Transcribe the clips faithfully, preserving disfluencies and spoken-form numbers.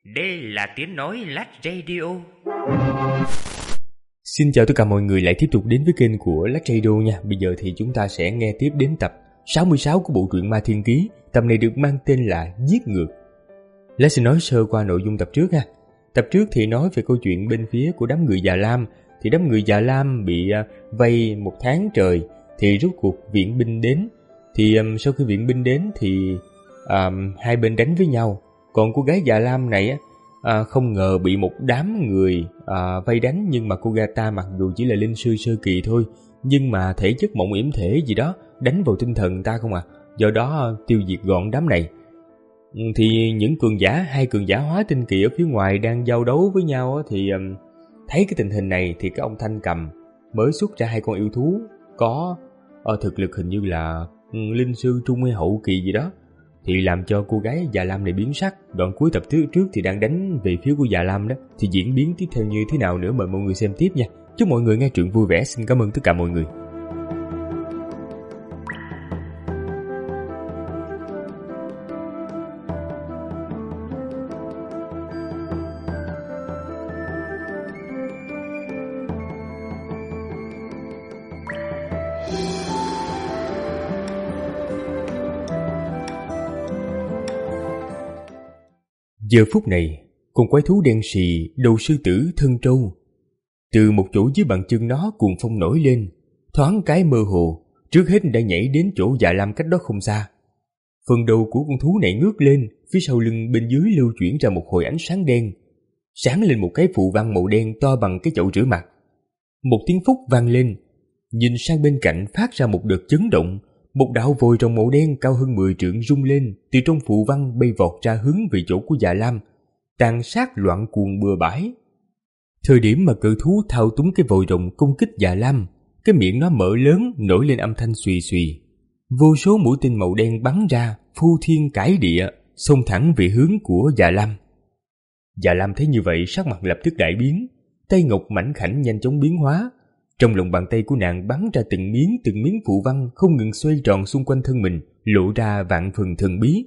Đây là tiếng nói Lách Radio. Xin chào tất cả mọi người lại tiếp tục đến với kênh của Lách Radio nha. Bây giờ thì chúng ta sẽ nghe tiếp đến tập sáu mươi sáu của bộ truyện Ma Thiên Ký. Tập này được mang tên là Giết Ngược. Lách sẽ nói sơ qua nội dung tập trước ha. Tập trước thì nói về câu chuyện bên phía của đám người Già Lam. Thì đám người Già Lam bị uh, vây một tháng trời. Thì rốt cuộc viện binh đến. Thì um, sau khi viện binh đến thì um, hai bên đánh với nhau. Còn cô gái Già Lam này á, à, không ngờ bị một đám người à, vây đánh. Nhưng mà cô Gata mặc dù chỉ là linh sư sơ kỳ thôi, nhưng mà thể chất mộng yểm thể gì đó đánh vào tinh thần ta không à. Do đó tiêu diệt gọn đám này. Thì những cường giả, hai cường giả hóa tinh kỳ ở phía ngoài đang giao đấu với nhau á, thì um, thấy cái tình hình này thì cái ông Thanh Cầm mới xuất ra hai con yêu thú có uh, thực lực hình như là um, linh sư trung hay hậu kỳ gì đó, thì làm cho cô gái Già Lam này biến sắc. Đoạn cuối tập trước, trước thì đang đánh về phía của Già Lam đó, thì diễn biến tiếp theo như thế nào nữa mời mọi người xem tiếp nha. Chúc mọi người nghe truyện vui vẻ. Xin cảm ơn tất cả mọi người. Giờ phút này, con quái thú đen xì đầu sư tử thân trâu từ một chỗ dưới bàn chân nó cuồng phong nổi lên, thoáng cái mơ hồ, trước hết đã nhảy đến chỗ Già Lam cách đó không xa. Phần đầu của con thú này ngước lên, phía sau lưng bên dưới lưu chuyển ra một hồi ánh sáng đen, sáng lên một cái phù văn màu đen to bằng cái chậu rửa mặt. Một tiếng phúc vang lên, nhìn sang bên cạnh phát ra một đợt chấn động. Một đạo vòi rồng màu đen cao hơn mười trượng rung lên, từ trong phù văn bay vọt ra hướng về chỗ của Già Lam, tàn sát loạn cuồng bừa bãi. Thời điểm mà cự thú thao túng cái vòi rồng công kích Già Lam, cái miệng nó mở lớn nổi lên âm thanh xùy xùy. Vô số mũi tên màu đen bắn ra, phu thiên cải địa, xông thẳng về hướng của Già Lam. Già Lam thấy như vậy sắc mặt lập tức đại biến, tay ngọc mảnh khảnh nhanh chóng biến hóa. Trong lòng bàn tay của nàng bắn ra từng miếng từng miếng phù văn không ngừng xoay tròn xung quanh thân mình, lộ ra vạn phần thần bí.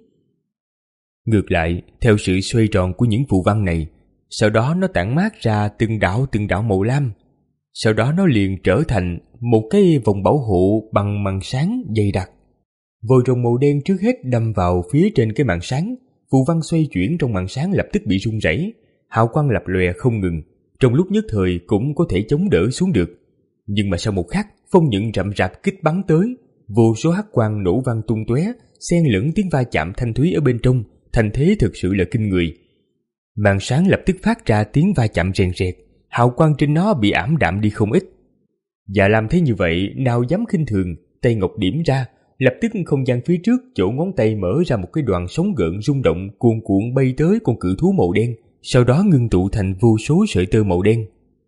Ngược lại, theo sự xoay tròn của những phù văn này, sau đó nó tản mát ra từng đạo từng đạo màu lam. Sau đó nó liền trở thành một cái vòng bảo hộ bằng màn sáng dày đặc. Vòi rồng màu đen trước hết đâm vào phía trên cái màn sáng, phù văn xoay chuyển trong màn sáng lập tức bị rung rẩy, hào quang lập lòe không ngừng, trong lúc nhất thời cũng có thể chống đỡ xuống được. Nhưng mà sau một khắc, phong nhận rậm rạp kích bắn tới, vô số hắc quang nổ vang tung tóe, xen lẫn tiếng va chạm thanh thúy ở bên trong, thành thế thực sự là kinh người. Màn sáng lập tức phát ra tiếng va chạm rèn rẹt, hào quang trên nó bị ảm đạm đi không ít. Già Lam thấy như vậy, nào dám khinh thường, tay ngọc điểm ra, lập tức không gian phía trước chỗ ngón tay mở ra một cái đoàn sóng gợn rung động cuồn cuộn bay tới con cự thú màu đen, sau đó ngưng tụ thành vô số sợi tơ màu đen.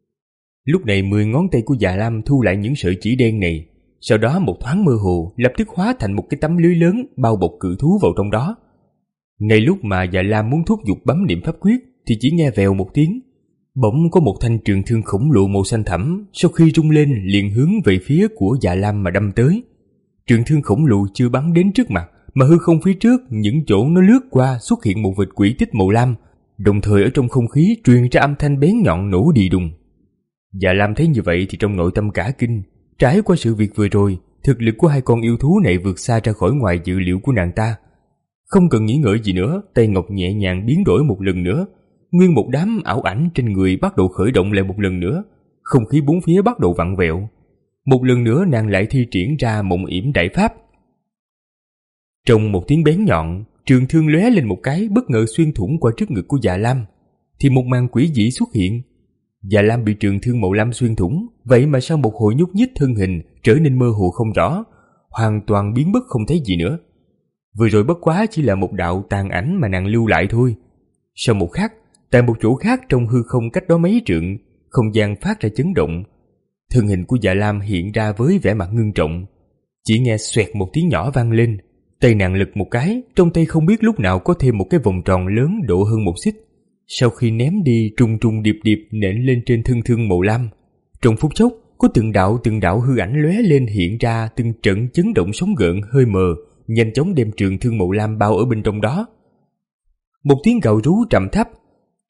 Lúc này mười ngón tay của Già Lam thu lại những sợi chỉ đen này, sau đó một thoáng mơ hồ lập tức hóa thành một cái tấm lưới lớn bao bọc cự thú vào trong đó. Ngay lúc mà Già Lam muốn thúc giục bấm niệm pháp quyết thì chỉ nghe vèo một tiếng, bỗng có một thanh trường thương khổng lồ màu xanh thẳm sau khi rung lên liền hướng về phía của Già Lam mà đâm tới. Trường thương khổng lồ chưa bắn đến trước mặt, mà hư không phía trước những chỗ nó lướt qua xuất hiện một vệt quỹ tích màu lam, đồng thời ở trong không khí truyền ra âm thanh bén nhọn nổ đi đùng. Già Lam thấy như vậy thì trong nội tâm cả kinh. Trải qua sự việc vừa rồi, thực lực của hai con yêu thú này vượt xa ra khỏi ngoài dự liệu của nàng ta. Không cần nghĩ ngợi gì nữa, tay ngọc nhẹ nhàng biến đổi một lần nữa, nguyên một đám ảo ảnh trên người bắt đầu khởi động lại một lần nữa, không khí bốn phía bắt đầu vặn vẹo. Một lần nữa nàng lại thi triển ra mộng yểm đại pháp. Trong một tiếng bén nhọn, trường thương lóe lên một cái bất ngờ xuyên thủng qua trước ngực của Già Lam, thì một màn quỷ dị xuất hiện. Già Lam bị trường thương màu lam xuyên thủng, vậy mà sau một hồi nhúc nhích thân hình trở nên mơ hồ không rõ, hoàn toàn biến mất không thấy gì nữa. Vừa rồi bất quá chỉ là một đạo tàn ảnh mà nàng lưu lại thôi. Sau một khắc, tại một chỗ khác trong hư không cách đó mấy trượng, không gian phát ra chấn động. Thân hình của Già Lam hiện ra với vẻ mặt ngưng trọng. Chỉ nghe xoẹt một tiếng nhỏ vang lên, tay nàng lật một cái, trong tay không biết lúc nào có thêm một cái vòng tròn lớn độ hơn một xích. Sau khi ném đi trùng trùng điệp điệp nện lên trên thân thương màu lam, trong phút chốc có từng đạo từng đạo hư ảnh lóe lên hiện ra từng trận chấn động sóng gợn hơi mờ, nhanh chóng đem trường thương màu lam bao ở bên trong đó. Một tiếng gào rú trầm thấp,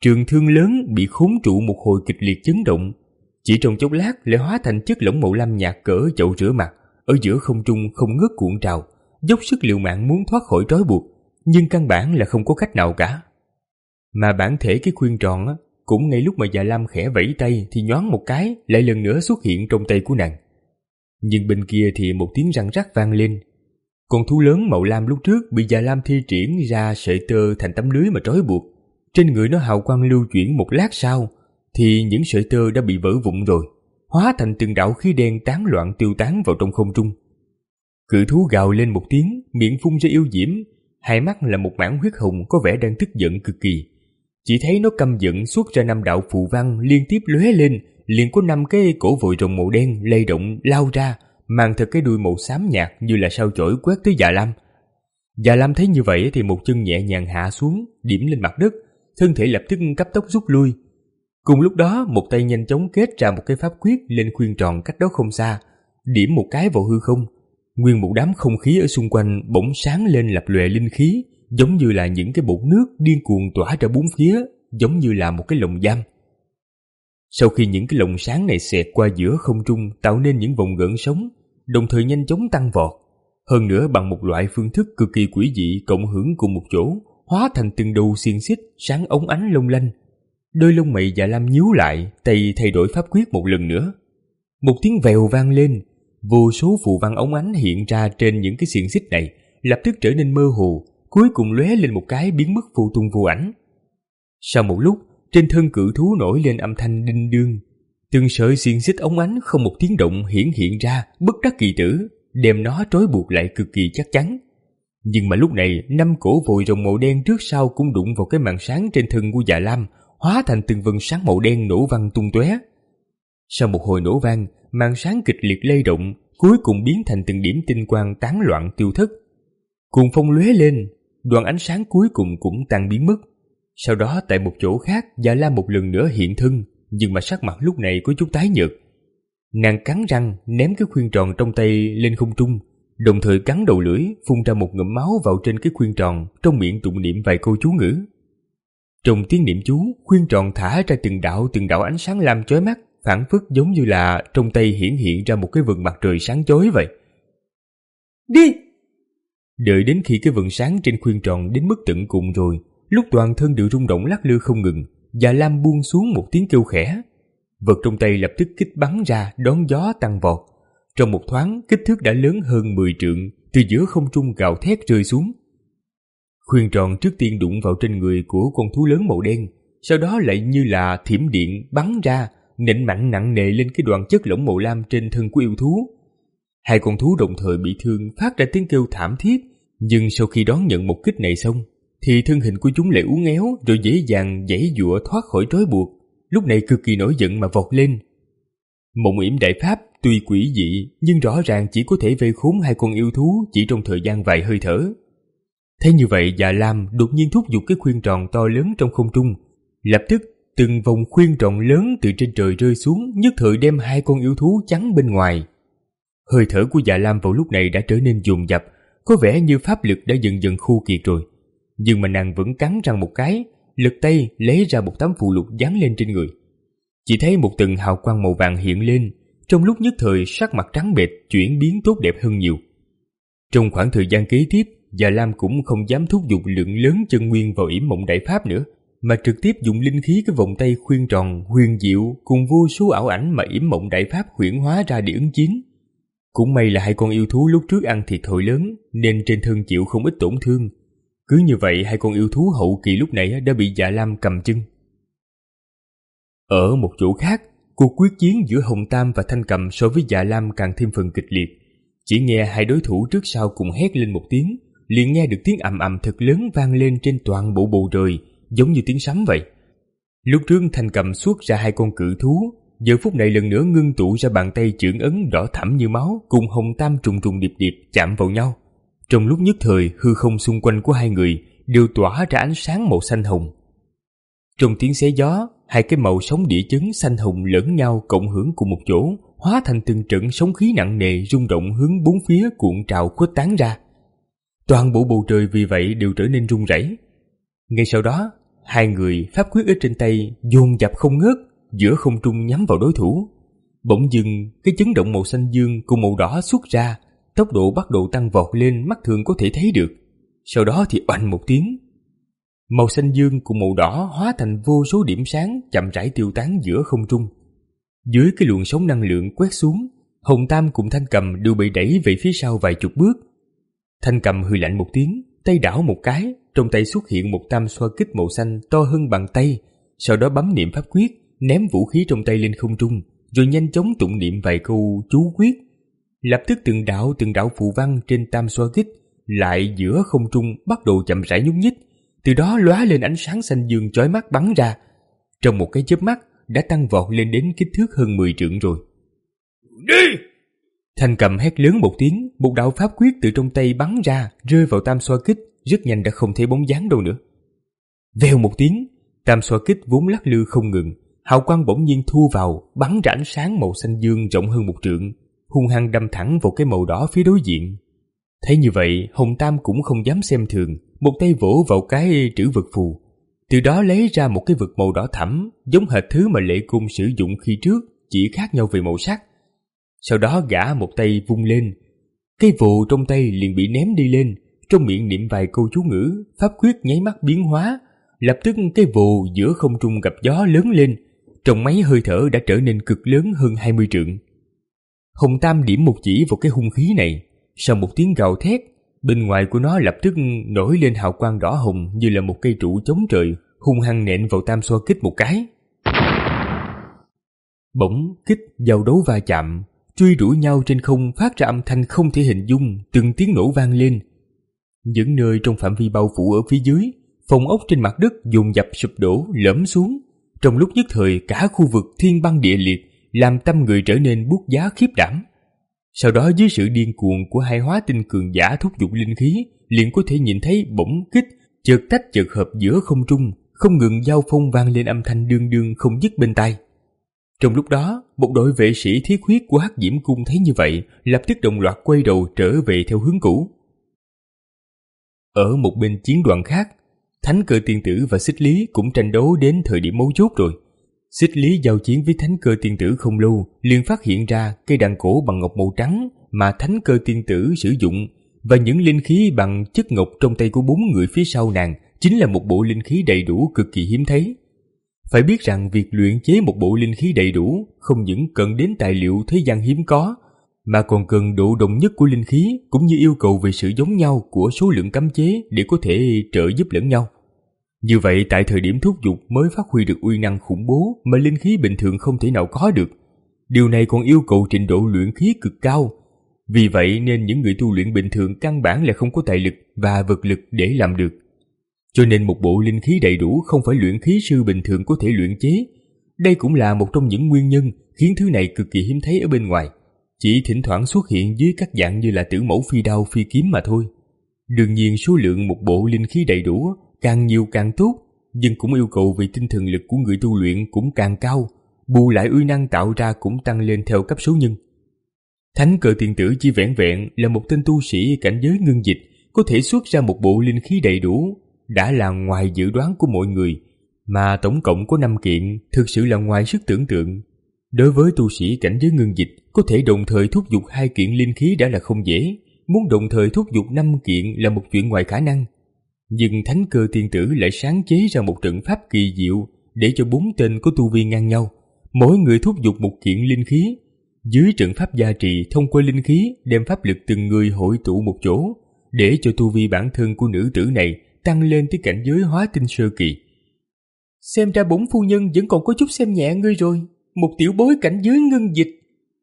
trường thương lớn bị khốn trụ một hồi kịch liệt chấn động, chỉ trong chốc lát lại hóa thành chất lỏng màu lam nhạt cỡ chậu rửa mặt, ở giữa không trung không ngớt cuộn trào, dốc sức liều mạng muốn thoát khỏi trói buộc, nhưng căn bản là không có cách nào cả. Mà bản thể cái khuyên tròn á, cũng ngay lúc mà Dạ Lam khẽ vẫy tay thì nhoáng một cái lại lần nữa xuất hiện trong tay của nàng. Nhưng bên kia thì một tiếng răng rắc vang lên. Con thú lớn màu lam lúc trước bị Dạ Lam thi triển ra sợi tơ thành tấm lưới mà trói buộc. Trên người nó hào quang lưu chuyển một lát sau thì những sợi tơ đã bị vỡ vụn rồi, hóa thành từng đạo khí đen tán loạn tiêu tán vào trong không trung. Cự thú gào lên một tiếng, miệng phun ra yêu diễm, hai mắt là một mảng huyết hồng có vẻ đang tức giận cực kỳ. Chỉ thấy nó căm giận xuất ra năm đạo phù văn liên tiếp lóe lên, liền có năm cái cổ vội rồng màu đen lay động lao ra, mang theo cái đuôi màu xám nhạt như là sao chổi quét tới Dạ Lam. Dạ Lam thấy như vậy thì một chân nhẹ nhàng hạ xuống, điểm lên mặt đất, thân thể lập tức cấp tốc rút lui. Cùng lúc đó, một tay nhanh chóng kết ra một cái pháp quyết lên khuyên tròn cách đó không xa, điểm một cái vào hư không. Nguyên một đám không khí ở xung quanh bỗng sáng lên lập lòe linh khí, giống như là những cái bột nước điên cuồng tỏa ra bốn phía, giống như là một cái lồng giam. Sau khi những cái lồng sáng này xẹt qua giữa không trung tạo nên những vòng gợn sóng, đồng thời nhanh chóng tăng vọt, hơn nữa bằng một loại phương thức cực kỳ quỷ dị cộng hưởng cùng một chỗ, hóa thành từng đầu xiềng xích sáng óng ánh long lanh. Đôi lông mày Dạ Lam nhíu lại, tay thay đổi pháp quyết một lần nữa. Một tiếng vèo vang lên, vô số phù văn óng ánh hiện ra trên những cái xiềng xích này, lập tức trở nên mơ hồ, cuối cùng lóe lên một cái biến mất vô tung vô ảnh. Sau một lúc, trên thân cự thú nổi lên âm thanh đinh đương, từng sợi xiềng xích óng ánh không một tiếng động hiển hiện ra, bất đắc kỳ tử, đem nó trói buộc lại cực kỳ chắc chắn. Nhưng mà lúc này, năm cổ vội rồng màu đen trước sau cũng đụng vào cái màn sáng trên thân của Dạ Lam, hóa thành từng vầng sáng màu đen nổ văng tung tóe. Sau một hồi nổ vang, màn sáng kịch liệt lay động, cuối cùng biến thành từng điểm tinh quang tán loạn tiêu thất. Cuồng phong lóe lên, đoàn ánh sáng cuối cùng cũng tan biến mất. Sau đó tại một chỗ khác, Dạ Lam một lần nữa hiện thân, nhưng mà sắc mặt lúc này có chút tái nhợt. Nàng cắn răng ném cái khuyên tròn trong tay lên không trung, đồng thời cắn đầu lưỡi phun ra một ngụm máu vào trên cái khuyên tròn, trong miệng tụng niệm vài câu chú ngữ. Trong tiếng niệm chú, khuyên tròn thả ra từng đạo từng đạo ánh sáng lam chói mắt, phảng phất giống như là trong tay hiển hiện ra một cái vầng mặt trời sáng chói vậy. Đi! Đợi đến khi cái vầng sáng trên khuyên tròn đến mức tận cùng rồi, lúc toàn thân đều rung động lắc lư không ngừng, Dạ Lam buông xuống một tiếng kêu khẽ. Vật trong tay lập tức kích bắn ra đón gió tăng vọt. Trong một thoáng, kích thước đã lớn hơn mười trượng, từ giữa không trung gào thét rơi xuống. Khuyên tròn trước tiên đụng vào trên người của con thú lớn màu đen, sau đó lại như là thiểm điện bắn ra, nện mạnh nặng nề lên cái đoàn chất lỏng màu lam trên thân của yêu thú. Hai con thú đồng thời bị thương, phát ra tiếng kêu thảm thiết, nhưng sau khi đón nhận một kích này xong, thì thân hình của chúng lại uốn éo rồi dễ dàng giãy giụa thoát khỏi trói buộc, lúc này cực kỳ nổi giận mà vọt lên. Mộng yểm đại pháp tuy quỷ dị nhưng rõ ràng chỉ có thể vây khốn hai con yêu thú chỉ trong thời gian vài hơi thở. Thế như vậy, Dạ Lam đột nhiên thúc giục cái khuyên tròn to lớn trong không trung, lập tức từng vòng khuyên tròn lớn từ trên trời rơi xuống, nhất thời đem hai con yêu thú chắn bên ngoài. Hơi thở của Dạ Lam vào lúc này đã trở nên dồn dập, có vẻ như pháp lực đã dần dần khô kiệt rồi. Nhưng mà nàng vẫn cắn răng một cái, lật tay lấy ra một tấm phù lục dán lên trên người. Chỉ thấy một tầng hào quang màu vàng hiện lên, trong lúc nhất thời sắc mặt trắng bệch chuyển biến tốt đẹp hơn nhiều. Trong khoảng thời gian kế tiếp, Dạ Lam cũng không dám thúc giục lượng lớn chân nguyên vào yểm mộng đại pháp nữa, mà trực tiếp dùng linh khí cái vòng tay khuyên tròn huyền diệu cùng vô số ảo ảnh mà yểm mộng đại pháp huyễn hóa ra để ứng chiến. Cũng may là hai con yêu thú lúc trước ăn thiệt thòi lớn nên trên thân chịu không ít tổn thương. Cứ như vậy hai con yêu thú hậu kỳ lúc này đã bị Dạ Lam cầm chân. Ở một chỗ khác, cuộc quyết chiến giữa Hồng Tam và Thanh Cầm so với Dạ Lam càng thêm phần kịch liệt. Chỉ nghe hai đối thủ trước sau cùng hét lên một tiếng, liền nghe được tiếng ầm ầm thật lớn vang lên trên toàn bộ bầu trời, giống như tiếng sấm vậy. Lúc trước Thanh Cầm xuất ra hai con cự thú, giờ phút này lần nữa ngưng tụ ra bàn tay chưởng ấn đỏ thẫm như máu cùng Hồng Tam trùng trùng điệp điệp chạm vào nhau. Trong lúc nhất thời, hư không xung quanh của hai người đều tỏa ra ánh sáng màu xanh hồng. Trong tiếng xé gió, hai cái màu sóng địa chấn xanh hồng lẫn nhau cộng hưởng cùng một chỗ, hóa thành từng trận sóng khí nặng nề rung động hướng bốn phía cuộn trào khuếch tán ra. Toàn bộ bầu trời vì vậy đều trở nên rung rẩy. Ngay sau đó, hai người pháp quyết ở trên tay dồn dập không ngớt, giữa không trung nhắm vào đối thủ. Bỗng dưng, cái chấn động màu xanh dương cùng màu đỏ xuất ra, tốc độ bắt đầu tăng vọt lên mắt thường có thể thấy được. Sau đó thì oanh một tiếng, màu xanh dương cùng màu đỏ hóa thành vô số điểm sáng chậm rãi tiêu tán giữa không trung. Dưới cái luồng sóng năng lượng quét xuống, Hồng Tam cùng Thanh Cầm đều bị đẩy về phía sau vài chục bước. Thanh Cầm hừ lạnh một tiếng, tay đảo một cái, trong tay xuất hiện một tam xoa kích màu xanh to hơn bàn tay, sau đó bấm niệm pháp quyết, ném vũ khí trong tay lên không trung, rồi nhanh chóng tụng niệm vài câu chú quyết. Lập tức từng đạo từng đạo phù văn trên tam xoa kích lại giữa không trung bắt đầu chậm rãi nhúc nhích, từ đó lóa lên ánh sáng xanh dương chói mắt bắn ra. Trong một cái chớp mắt đã tăng vọt lên đến kích thước hơn mười trượng rồi. Đi! Thanh Cầm hét lớn một tiếng, một đạo pháp quyết từ trong tay bắn ra, rơi vào tam xoa kích, rất nhanh đã không thấy bóng dáng đâu nữa. Vèo một tiếng, tam xoa kích vốn lắc lư không ngừng, hào quang bỗng nhiên thu vào, bắn ra ánh sáng màu xanh dương rộng hơn một trượng, hung hăng đâm thẳng vào cái màu đỏ phía đối diện. Thấy như vậy, Hồng Tam cũng không dám xem thường, một tay vỗ vào cái trữ vật phù, từ đó lấy ra một cái vực màu đỏ thẫm, giống hệt thứ mà Lệ Cung sử dụng khi trước, chỉ khác nhau về màu sắc. Sau đó gã một tay vung lên, cây vồ trong tay liền bị ném đi lên, trong miệng niệm vài câu chú ngữ, pháp quyết nháy mắt biến hóa, lập tức cái vồ giữa không trung gặp gió lớn lên, trong mấy hơi thở đã trở nên cực lớn hơn hai mươi trượng. Hồng Tam điểm một chỉ vào cái hung khí này, sau một tiếng gào thét, bên ngoài của nó lập tức nổi lên hào quang đỏ hồng như là một cây trụ chống trời, hung hăng nện vào tam xoa kích một cái. Bỗng kích giao đấu va chạm, truy đuổi nhau trên không phát ra âm thanh không thể hình dung, từng tiếng nổ vang lên. Những nơi trong phạm vi bao phủ ở phía dưới, phòng ốc trên mặt đất dồn dập sụp đổ lõm xuống. Trong lúc nhất thời cả khu vực thiên băng địa liệt, làm tâm người trở nên buốt giá khiếp đảm. Sau đó dưới sự điên cuồng của hai hóa tinh cường giả thúc giục linh khí, liền có thể nhìn thấy bỗng kích chợt tách chợt hợp giữa không trung, không ngừng giao phong vang lên âm thanh đương đương không dứt bên tai. Trong lúc đó, một đội vệ sĩ thiết huyết của Hắc Diễm Cung thấy như vậy, lập tức đồng loạt quay đầu trở về theo hướng cũ. Ở một bên chiến đoàn khác, Thánh Cơ Tiên Tử và Xích Lý cũng tranh đấu đến thời điểm mấu chốt rồi. Xích Lý giao chiến với Thánh Cơ Tiên Tử không lâu, liền phát hiện ra cây đàn cổ bằng ngọc màu trắng mà Thánh Cơ Tiên Tử sử dụng, và những linh khí bằng chất ngọc trong tay của bốn người phía sau nàng chính là một bộ linh khí đầy đủ cực kỳ hiếm thấy. Phải biết rằng việc luyện chế một bộ linh khí đầy đủ không những cần đến tài liệu thế gian hiếm có, mà còn cần độ đồng nhất của linh khí, cũng như yêu cầu về sự giống nhau của số lượng cấm chế để có thể trợ giúp lẫn nhau. Như vậy tại thời điểm thúc giục mới phát huy được uy năng khủng bố mà linh khí bình thường không thể nào có được. Điều này còn yêu cầu trình độ luyện khí cực cao. Vì vậy nên những người tu luyện bình thường căn bản là không có tài lực và vật lực để làm được. Cho nên một bộ linh khí đầy đủ không phải luyện khí sư bình thường có thể luyện chế. Đây cũng là một trong những nguyên nhân khiến thứ này cực kỳ hiếm thấy ở bên ngoài, chỉ thỉnh thoảng xuất hiện dưới các dạng như là tử mẫu phi đao phi kiếm mà thôi. Đương nhiên số lượng một bộ linh khí đầy đủ càng nhiều càng tốt, nhưng cũng yêu cầu về tinh thần lực của người tu luyện cũng càng cao, bù lại uy năng tạo ra cũng tăng lên theo cấp số nhân. Thánh Cơ Tiên Tử chỉ vẻn vẹn là một tên tu sĩ cảnh giới ngưng dịch, có thể xuất ra một bộ linh khí đầy đủ, đã là ngoài dự đoán của mọi người, mà tổng cộng có năm kiện, thực sự là ngoài sức tưởng tượng. Đối với tu sĩ cảnh giới ngưng dịch, có thể đồng thời thúc giục hai kiện linh khí đã là không dễ, muốn đồng thời thúc giục năm kiện là một chuyện ngoài khả năng. Nhưng Thánh Cơ Tiên Tử lại sáng chế ra một trận pháp kỳ diệu để cho bốn tên có tu vi ngang nhau, mỗi người thúc giục một kiện linh khí. Dưới trận pháp gia trì thông qua linh khí đem pháp lực từng người hội tụ một chỗ, để cho tu vi bản thân của nữ tử này tăng lên tới cảnh giới hóa tinh sơ kỳ. Xem ra bổn phu nhân vẫn còn có chút xem nhẹ ngươi rồi, một tiểu bối cảnh giới ngưng dịch.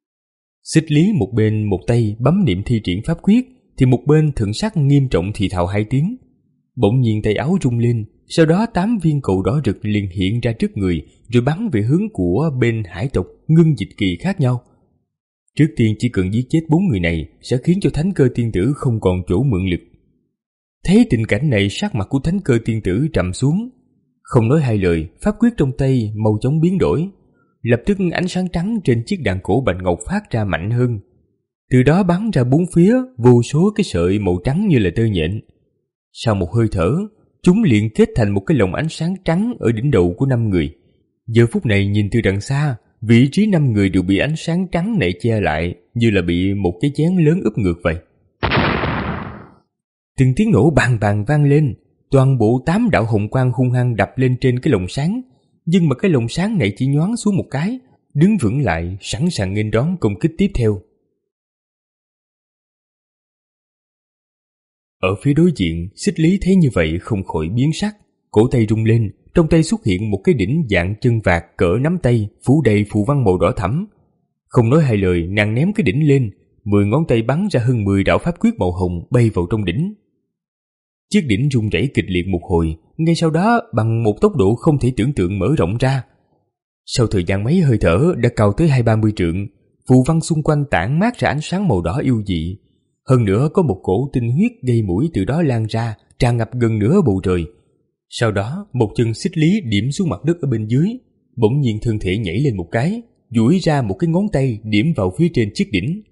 Xích Lý một bên một tay bấm niệm thi triển pháp quyết, thì một bên thần sắc nghiêm trọng thì thào hai tiếng. Bỗng nhiên tay áo rung lên, sau đó tám viên cầu đỏ rực liền hiện ra trước người, rồi bắn về hướng của bên hải tộc ngưng dịch kỳ khác nhau. Trước tiên chỉ cần giết chết bốn người này sẽ khiến cho Thánh Cơ Tiên Tử không còn chỗ mượn lực. Thấy tình cảnh này, sắc mặt của Thánh Cơ Tiên Tử trầm xuống, không nói hai lời, pháp quyết trong tay mau chóng biến đổi. Lập tức ánh sáng trắng trên chiếc đàn cổ bạch ngọc phát ra mạnh hơn, từ đó bắn ra bốn phía vô số cái sợi màu trắng như là tơ nhện. Sau một hơi thở, chúng liền kết thành một cái lồng ánh sáng trắng ở đỉnh đầu của năm người. Giờ phút này nhìn từ đằng xa, vị trí năm người đều bị ánh sáng trắng này che lại, như là bị một cái chén lớn úp ngược vậy. Từng tiếng nổ bàng bàng vang lên, toàn bộ tám đạo hồng quang hung hăng đập lên trên cái lồng sáng, nhưng mà cái lồng sáng này chỉ nhoáng xuống một cái, đứng vững lại, sẵn sàng nghênh đón công kích tiếp theo. Ở phía đối diện, Xích Lý thấy như vậy không khỏi biến sắc, cổ tay rung lên, trong tay xuất hiện một cái đỉnh dạng chân vạc cỡ nắm tay, phủ đầy phù văn màu đỏ thẫm. Không nói hai lời, nàng ném cái đỉnh lên, mười ngón tay bắn ra hơn mười đạo pháp quyết màu hồng bay vào trong đỉnh. Chiếc đỉnh rung rẩy kịch liệt một hồi, ngay sau đó bằng một tốc độ không thể tưởng tượng mở rộng ra. Sau thời gian mấy hơi thở đã cao tới hai ba mươi trượng, phù văn xung quanh tản mát ra ánh sáng màu đỏ yêu dị. Hơn nữa có một cổ tinh huyết gây mũi từ đó lan ra, tràn ngập gần nửa bầu trời. Sau đó một chân Xích Lý điểm xuống mặt đất ở bên dưới, bỗng nhiên thân thể nhảy lên một cái, duỗi ra một cái ngón tay điểm vào phía trên chiếc đỉnh.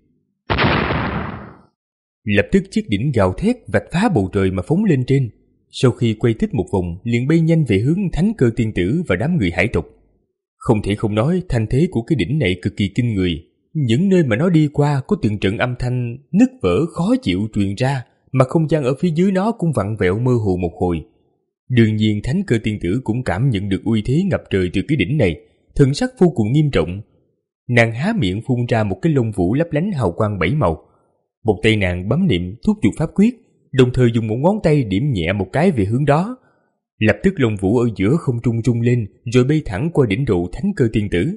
Lập tức chiếc đỉnh gào thét vạch phá bầu trời mà phóng lên trên. Sau khi quay thích một vòng, liền bay nhanh về hướng Thánh Cơ Tiên Tử và đám người hải tộc. Không thể không nói, thanh thế của cái đỉnh này cực kỳ kinh người. Những nơi mà nó đi qua có từng trận âm thanh nứt vỡ khó chịu truyền ra, mà không gian ở phía dưới nó cũng vặn vẹo mơ hồ một hồi. Đương nhiên Thánh Cơ Tiên Tử cũng cảm nhận được uy thế ngập trời từ cái đỉnh này, thần sắc vô cùng nghiêm trọng. Nàng há miệng phun ra một cái lông vũ lấp lánh hào quang bảy màu. Một tay nàng bấm niệm thúc giục pháp quyết, đồng thời dùng một ngón tay điểm nhẹ một cái về hướng đó. Lập tức lông vũ ở giữa không trung rung lên, rồi bay thẳng qua đỉnh độ Thánh Cơ Tiên Tử.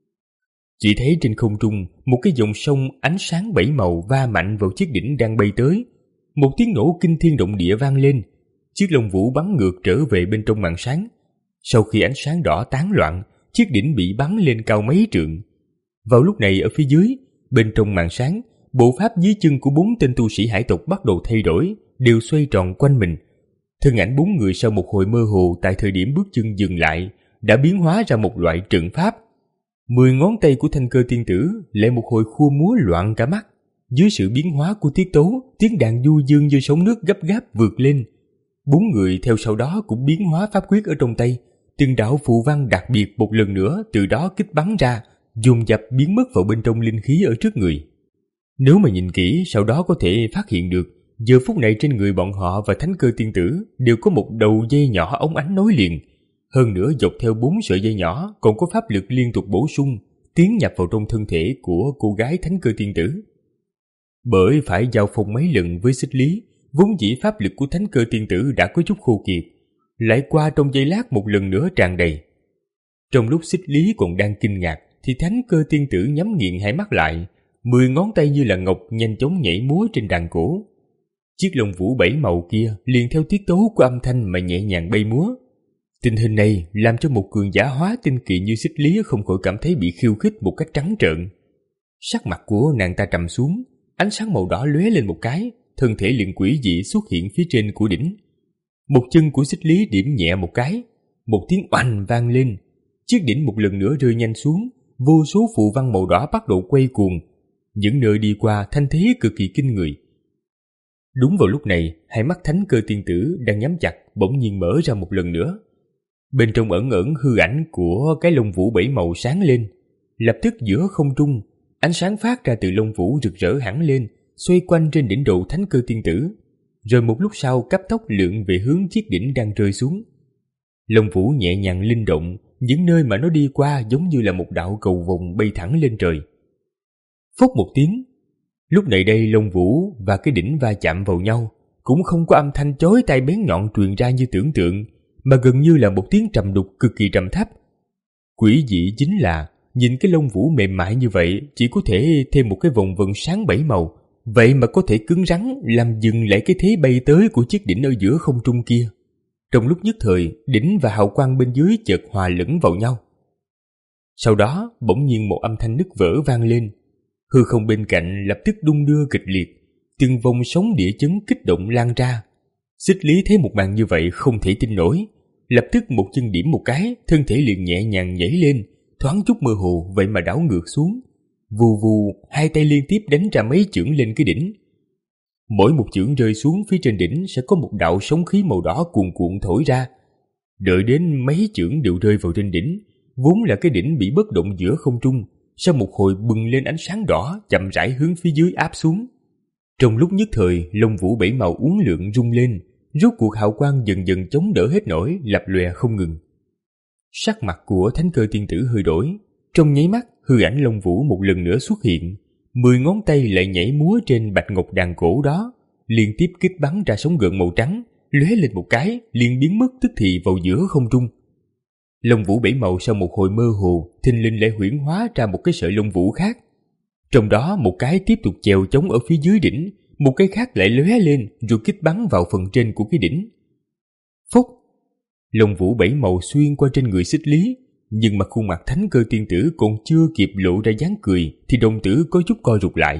Chỉ thấy trên không trung, một cái dòng sông ánh sáng bảy màu va mạnh vào chiếc đỉnh đang bay tới. Một tiếng nổ kinh thiên động địa vang lên. Chiếc lông vũ bắn ngược trở về bên trong màn sáng. Sau khi ánh sáng đỏ tán loạn, chiếc đỉnh bị bắn lên cao mấy trượng. Vào lúc này ở phía dưới, bên trong màn sáng, bộ pháp dưới chân của bốn tên tu sĩ hải tộc bắt đầu thay đổi, đều xoay tròn quanh mình. Thân ảnh bốn người sau một hồi mơ hồ tại thời điểm bước chân dừng lại, đã biến hóa ra một loại trận pháp. Mười ngón tay của Thanh Cơ Tiên Tử lại một hồi khua múa loạn cả mắt. Dưới sự biến hóa của tiết tấu, tiếng đàn du dương như sóng nước gấp gáp vượt lên. Bốn người theo sau đó cũng biến hóa pháp quyết ở trong tay, từng đạo phù văn đặc biệt một lần nữa từ đó kích bắn ra, dồn dập biến mất vào bên trong linh khí ở trước người. Nếu mà nhìn kỹ, sau đó có thể phát hiện được, giờ phút này trên người bọn họ và Thánh Cơ Tiên Tử đều có một đầu dây nhỏ óng ánh nối liền. Hơn nữa dọc theo bốn sợi dây nhỏ còn có pháp lực liên tục bổ sung, tiến nhập vào trong thân thể của cô gái Thánh Cơ Tiên Tử. Bởi phải giao phong mấy lần với Xích Lý, vốn dĩ pháp lực của Thánh Cơ Tiên Tử đã có chút khô kiệt, lại qua trong giây lát một lần nữa tràn đầy. Trong lúc Xích Lý còn đang kinh ngạc, thì Thánh Cơ Tiên Tử nhắm nghiền hai mắt lại, mười ngón tay như là ngọc nhanh chóng nhảy múa trên đàn cổ. Chiếc lông vũ bảy màu kia liền theo tiết tấu của âm thanh mà nhẹ nhàng bay múa. Tình hình này làm cho một cường giả hóa tinh kỳ như Xích Lý không khỏi cảm thấy bị khiêu khích một cách trắng trợn. Sắc mặt của nàng ta trầm xuống, ánh sáng màu đỏ lóe lên một cái, thân thể liền quỷ dị xuất hiện phía trên của đỉnh. Một chân của Xích Lý điểm nhẹ một cái, một tiếng oanh vang lên, chiếc đỉnh một lần nữa rơi nhanh xuống, vô số phù văn màu đỏ bắt đầu quay cuồng. Những nơi đi qua thanh thế cực kỳ kinh người. Đúng vào lúc này, hai mắt Thánh Cơ Tiên Tử đang nhắm chặt bỗng nhiên mở ra một lần nữa. Bên trong ẩn ẩn hư ảnh của cái lông vũ bảy màu sáng lên. Lập tức giữa không trung, ánh sáng phát ra từ lông vũ rực rỡ hẳn lên, xoay quanh trên đỉnh độ Thánh Cơ Tiên Tử, rồi một lúc sau cấp tốc lượn về hướng chiếc đỉnh đang rơi xuống. Lông vũ nhẹ nhàng linh động, những nơi mà nó đi qua giống như là một đạo cầu vồng bay thẳng lên trời. Phốc một tiếng, lúc này đây lông vũ và cái đỉnh va chạm vào nhau, cũng không có âm thanh chói tai bén nhọn truyền ra như tưởng tượng, mà gần như là một tiếng trầm đục cực kỳ trầm thấp. Quỷ dị chính là nhìn cái lông vũ mềm mại như vậy, chỉ có thể thêm một cái vòng vần sáng bảy màu, vậy mà có thể cứng rắn làm dừng lại cái thế bay tới của chiếc đỉnh ở giữa không trung kia. Trong lúc nhất thời, đỉnh và hào quang bên dưới chợt hòa lẫn vào nhau. Sau đó bỗng nhiên một âm thanh nứt vỡ vang lên, hư không bên cạnh lập tức đung đưa kịch liệt, từng vòng sóng địa chấn kích động lan ra. Xích Lý thấy một màn như vậy không thể tin nổi, lập tức một chân điểm một cái, thân thể liền nhẹ nhàng nhảy lên, thoáng chút mơ hồ vậy mà đảo ngược xuống. Vù vù, hai tay liên tiếp đánh ra mấy chưởng lên cái đỉnh. Mỗi một chưởng rơi xuống phía trên đỉnh sẽ có một đạo sóng khí màu đỏ cuồn cuộn thổi ra. Đợi đến mấy chưởng đều rơi vào trên đỉnh, vốn là cái đỉnh bị bất động giữa không trung, sau một hồi bừng lên ánh sáng đỏ chậm rãi hướng phía dưới áp xuống. Trong lúc nhất thời, lông vũ bảy màu uốn lượn rung lên, rốt cuộc hào quang dần dần chống đỡ hết nổi, lập lòe không ngừng. Sắc mặt của Thánh Cơ tiên tử hơi đổi, trong nháy mắt hư ảnh lông vũ một lần nữa xuất hiện, mười ngón tay lại nhảy múa trên bạch ngọc đàn cổ đó, liên tiếp kích bắn ra sóng gợn màu trắng, lóe lên một cái, liền biến mất tức thì vào giữa không trung. Lông vũ bảy màu sau một hồi mơ hồ, thình lình lại huyễn hóa ra một cái sợi lông vũ khác. Trong đó một cái tiếp tục chèo chống ở phía dưới đỉnh, một cái khác lại lóe lên rồi kích bắn vào phần trên của cái đỉnh. Phốc! Lông vũ bảy màu xuyên qua trên người Xích Lý, nhưng mà khuôn mặt Thánh Cơ tiên tử còn chưa kịp lộ ra dáng cười thì đồng tử có chút co rụt lại.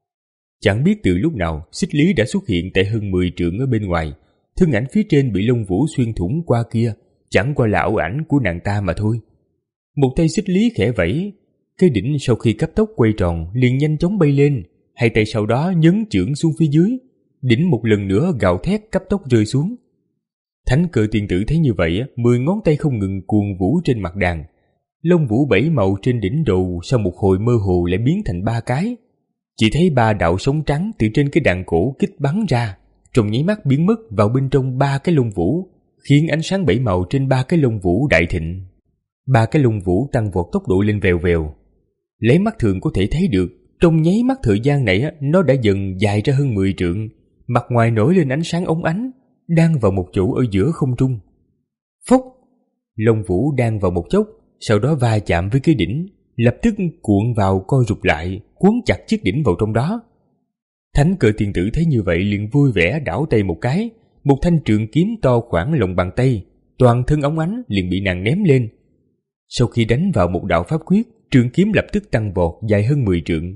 Chẳng biết từ lúc nào Xích Lý đã xuất hiện tại hơn mười trượng ở bên ngoài, thân ảnh phía trên bị lông vũ xuyên thủng qua kia chẳng qua là ảo ảnh của nàng ta mà thôi. Một tay Xích Lý khẽ vẫy, cái đỉnh sau khi cấp tốc quay tròn liền nhanh chóng bay lên, hai tay sau đó nhấn chưởng xuống phía dưới, đỉnh một lần nữa gào thét cấp tốc rơi xuống. Thánh Cơ tiên tử thấy như vậy, mười ngón tay không ngừng cuồng vũ trên mặt đàn. Lông vũ bảy màu trên đỉnh đầu sau một hồi mơ hồ lại biến thành ba cái. Chỉ thấy ba đạo sóng trắng từ trên cái đàn cổ kích bắn ra, trong nháy mắt biến mất vào bên trong ba cái lông vũ, khiến ánh sáng bảy màu trên ba cái lông vũ đại thịnh. Ba cái lông vũ tăng vọt tốc độ lên vèo vèo. Lấy mắt thường có thể thấy được, trong nháy mắt thời gian này nó đã dần dài ra hơn mười trượng, mặt ngoài nổi lên ánh sáng óng ánh, đang vào một chỗ ở giữa không trung. Phốc! Lông vũ đang vào một chốc, sau đó va chạm với cái đỉnh, lập tức cuộn vào co rụt lại, quấn chặt chiếc đỉnh vào trong đó. Thánh Cơ tiên tử thấy như vậy liền vui vẻ đảo tay một cái, một thanh trường kiếm to khoảng lòng bàn tay, toàn thân óng ánh liền bị nàng ném lên. Sau khi đánh vào một đạo pháp quyết, trường kiếm lập tức tăng vọt dài hơn mười trượng.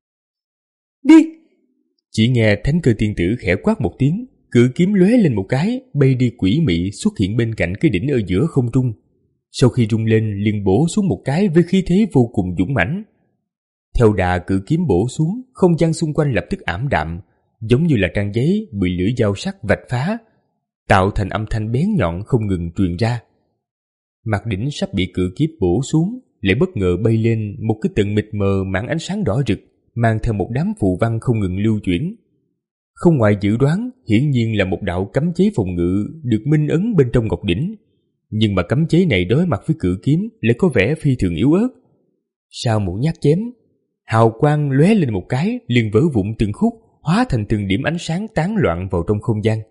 Đi! Chỉ nghe Thánh Cơ tiên tử khẽ quát một tiếng, cự kiếm lóe lên một cái, bay đi quỷ mị xuất hiện bên cạnh cái đỉnh ở giữa không trung. Sau khi rung lên liền bổ xuống một cái với khí thế vô cùng dũng mãnh. Theo đà cự kiếm bổ xuống, không gian xung quanh lập tức ảm đạm, giống như là trang giấy bị lưỡi dao sắc vạch phá, tạo thành âm thanh bén nhọn không ngừng truyền ra. Mặt đỉnh sắp bị cự kiếm bổ xuống, lại bất ngờ bay lên một cái tầng mịt mờ mảng ánh sáng đỏ rực, mang theo một đám phù văn không ngừng lưu chuyển. Không ngoài dự đoán, hiển nhiên là một đạo cấm chế phòng ngự được minh ấn bên trong ngọc đỉnh. Nhưng mà cấm chế này đối mặt với cự kiếm lại có vẻ phi thường yếu ớt. Sau một nhát chém, hào quang lóe lên một cái liền vỡ vụn từng khúc, hóa thành từng điểm ánh sáng tán loạn vào trong không gian.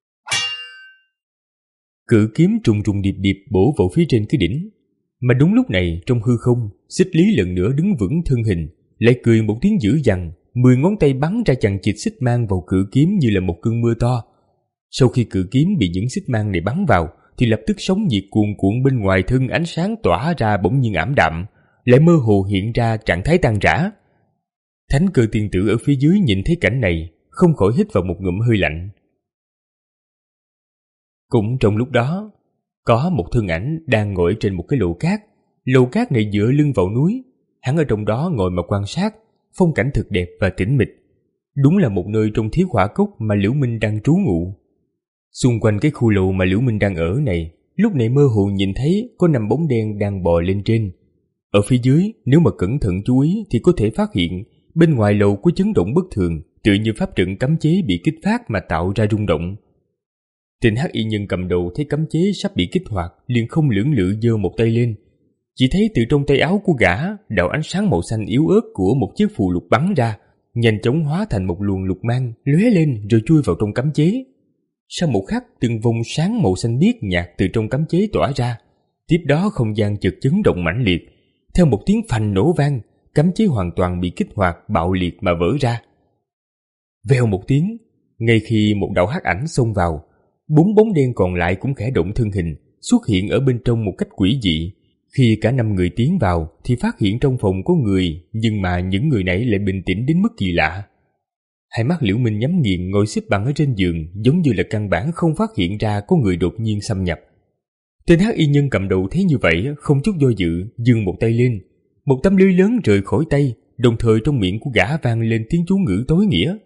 Cự kiếm trùng trùng điệp điệp bổ vào phía trên cái đỉnh. Mà đúng lúc này trong hư không, Xích Lý lần nữa đứng vững thân hình, lại cười một tiếng dữ dằn, mười ngón tay bắn ra chằng chịt xích mang vào cự kiếm như là một cơn mưa to. Sau khi cự kiếm bị những xích mang này bắn vào, thì lập tức sóng nhiệt cuồn cuộn bên ngoài thân ánh sáng tỏa ra bỗng nhiên ảm đạm, lại mơ hồ hiện ra trạng thái tan rã. Thánh Cơ tiên tử ở phía dưới nhìn thấy cảnh này, không khỏi hít vào một ngụm hơi lạnh. Cũng trong lúc đó, có một thân ảnh đang ngồi trên một cái lầu cát. Lầu cát này dựa lưng vào núi, hắn ở trong đó ngồi mà quan sát, phong cảnh thật đẹp và tĩnh mịch. Đúng là một nơi trong Thiết Hỏa Cốc mà Liễu Minh đang trú ngụ. Xung quanh cái khu lầu mà Liễu Minh đang ở này, lúc này mơ hồ nhìn thấy có năm bóng đen đang bò lên trên. Ở phía dưới, nếu mà cẩn thận chú ý thì có thể phát hiện bên ngoài lầu có chấn động bất thường, tựa như pháp trận cấm chế bị kích phát mà tạo ra rung động. Tên hắc y nhân cầm đầu thấy cấm chế sắp bị kích hoạt, liền không lưỡng lự giơ một tay lên. Chỉ thấy từ trong tay áo của gã, đạo ánh sáng màu xanh yếu ớt của một chiếc phù lục bắn ra, nhanh chóng hóa thành một luồng lục mang, lóe lên rồi chui vào trong cấm chế. Sau một khắc, từng vùng sáng màu xanh biếc nhạt từ trong cấm chế tỏa ra. Tiếp đó không gian chợt chấn động mãnh liệt, theo một tiếng phanh nổ vang, cấm chế hoàn toàn bị kích hoạt, bạo liệt mà vỡ ra. Vèo một tiếng, ngay khi một đạo hắc ảnh xông vào, bốn bóng đen còn lại cũng khẽ động thân hình, xuất hiện ở bên trong một cách quỷ dị. Khi cả năm người tiến vào thì phát hiện trong phòng có người, nhưng mà những người này lại bình tĩnh đến mức kỳ lạ. Hai mắt Liễu Minh nhắm nghiền ngồi xếp bằng ở trên giường, giống như là căn bản không phát hiện ra có người đột nhiên xâm nhập. Tên hắc y nhân cầm đầu thấy như vậy, không chút do dự, giương một tay lên, một tấm lưới lớn rời khỏi tay, đồng thời trong miệng của gã vang lên tiếng chú ngữ tối nghĩa.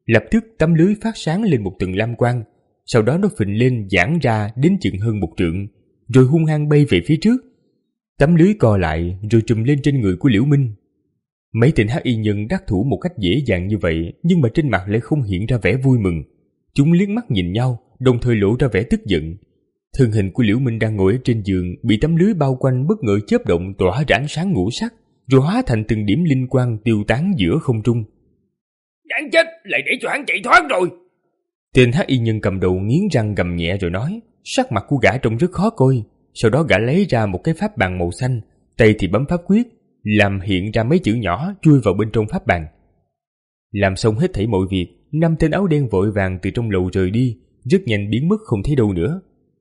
Lập tức tấm lưới phát sáng lên một tầng lam quang, sau đó nó phình lên giãn ra đến chừng hơn một trượng, rồi hung hăng bay về phía trước. Tấm lưới co lại rồi trùm lên trên người của Liễu Minh. Mấy tên hắc y nhân đắc thủ một cách dễ dàng như vậy, nhưng mà trên mặt lại không hiện ra vẻ vui mừng. Chúng liếc mắt nhìn nhau, đồng thời lộ ra vẻ tức giận. Thân hình của Liễu Minh đang ngồi ở trên giường bị tấm lưới bao quanh bất ngờ chớp động tỏa ra ánh sáng ngũ sắc, rồi hóa thành từng điểm linh quang tiêu tán giữa không trung. Đáng chết, lại để cho hắn chạy thoát rồi. Tên hắc y nhân cầm đầu nghiến răng gầm nhẹ rồi nói, sắc mặt của gã trông rất khó coi. Sau đó gã lấy ra một cái pháp bàn màu xanh, tay thì bấm pháp quyết, làm hiện ra mấy chữ nhỏ chui vào bên trong pháp bàn. Làm xong hết thảy mọi việc, năm tên áo đen vội vàng từ trong lầu rời đi, rất nhanh biến mất không thấy đâu nữa.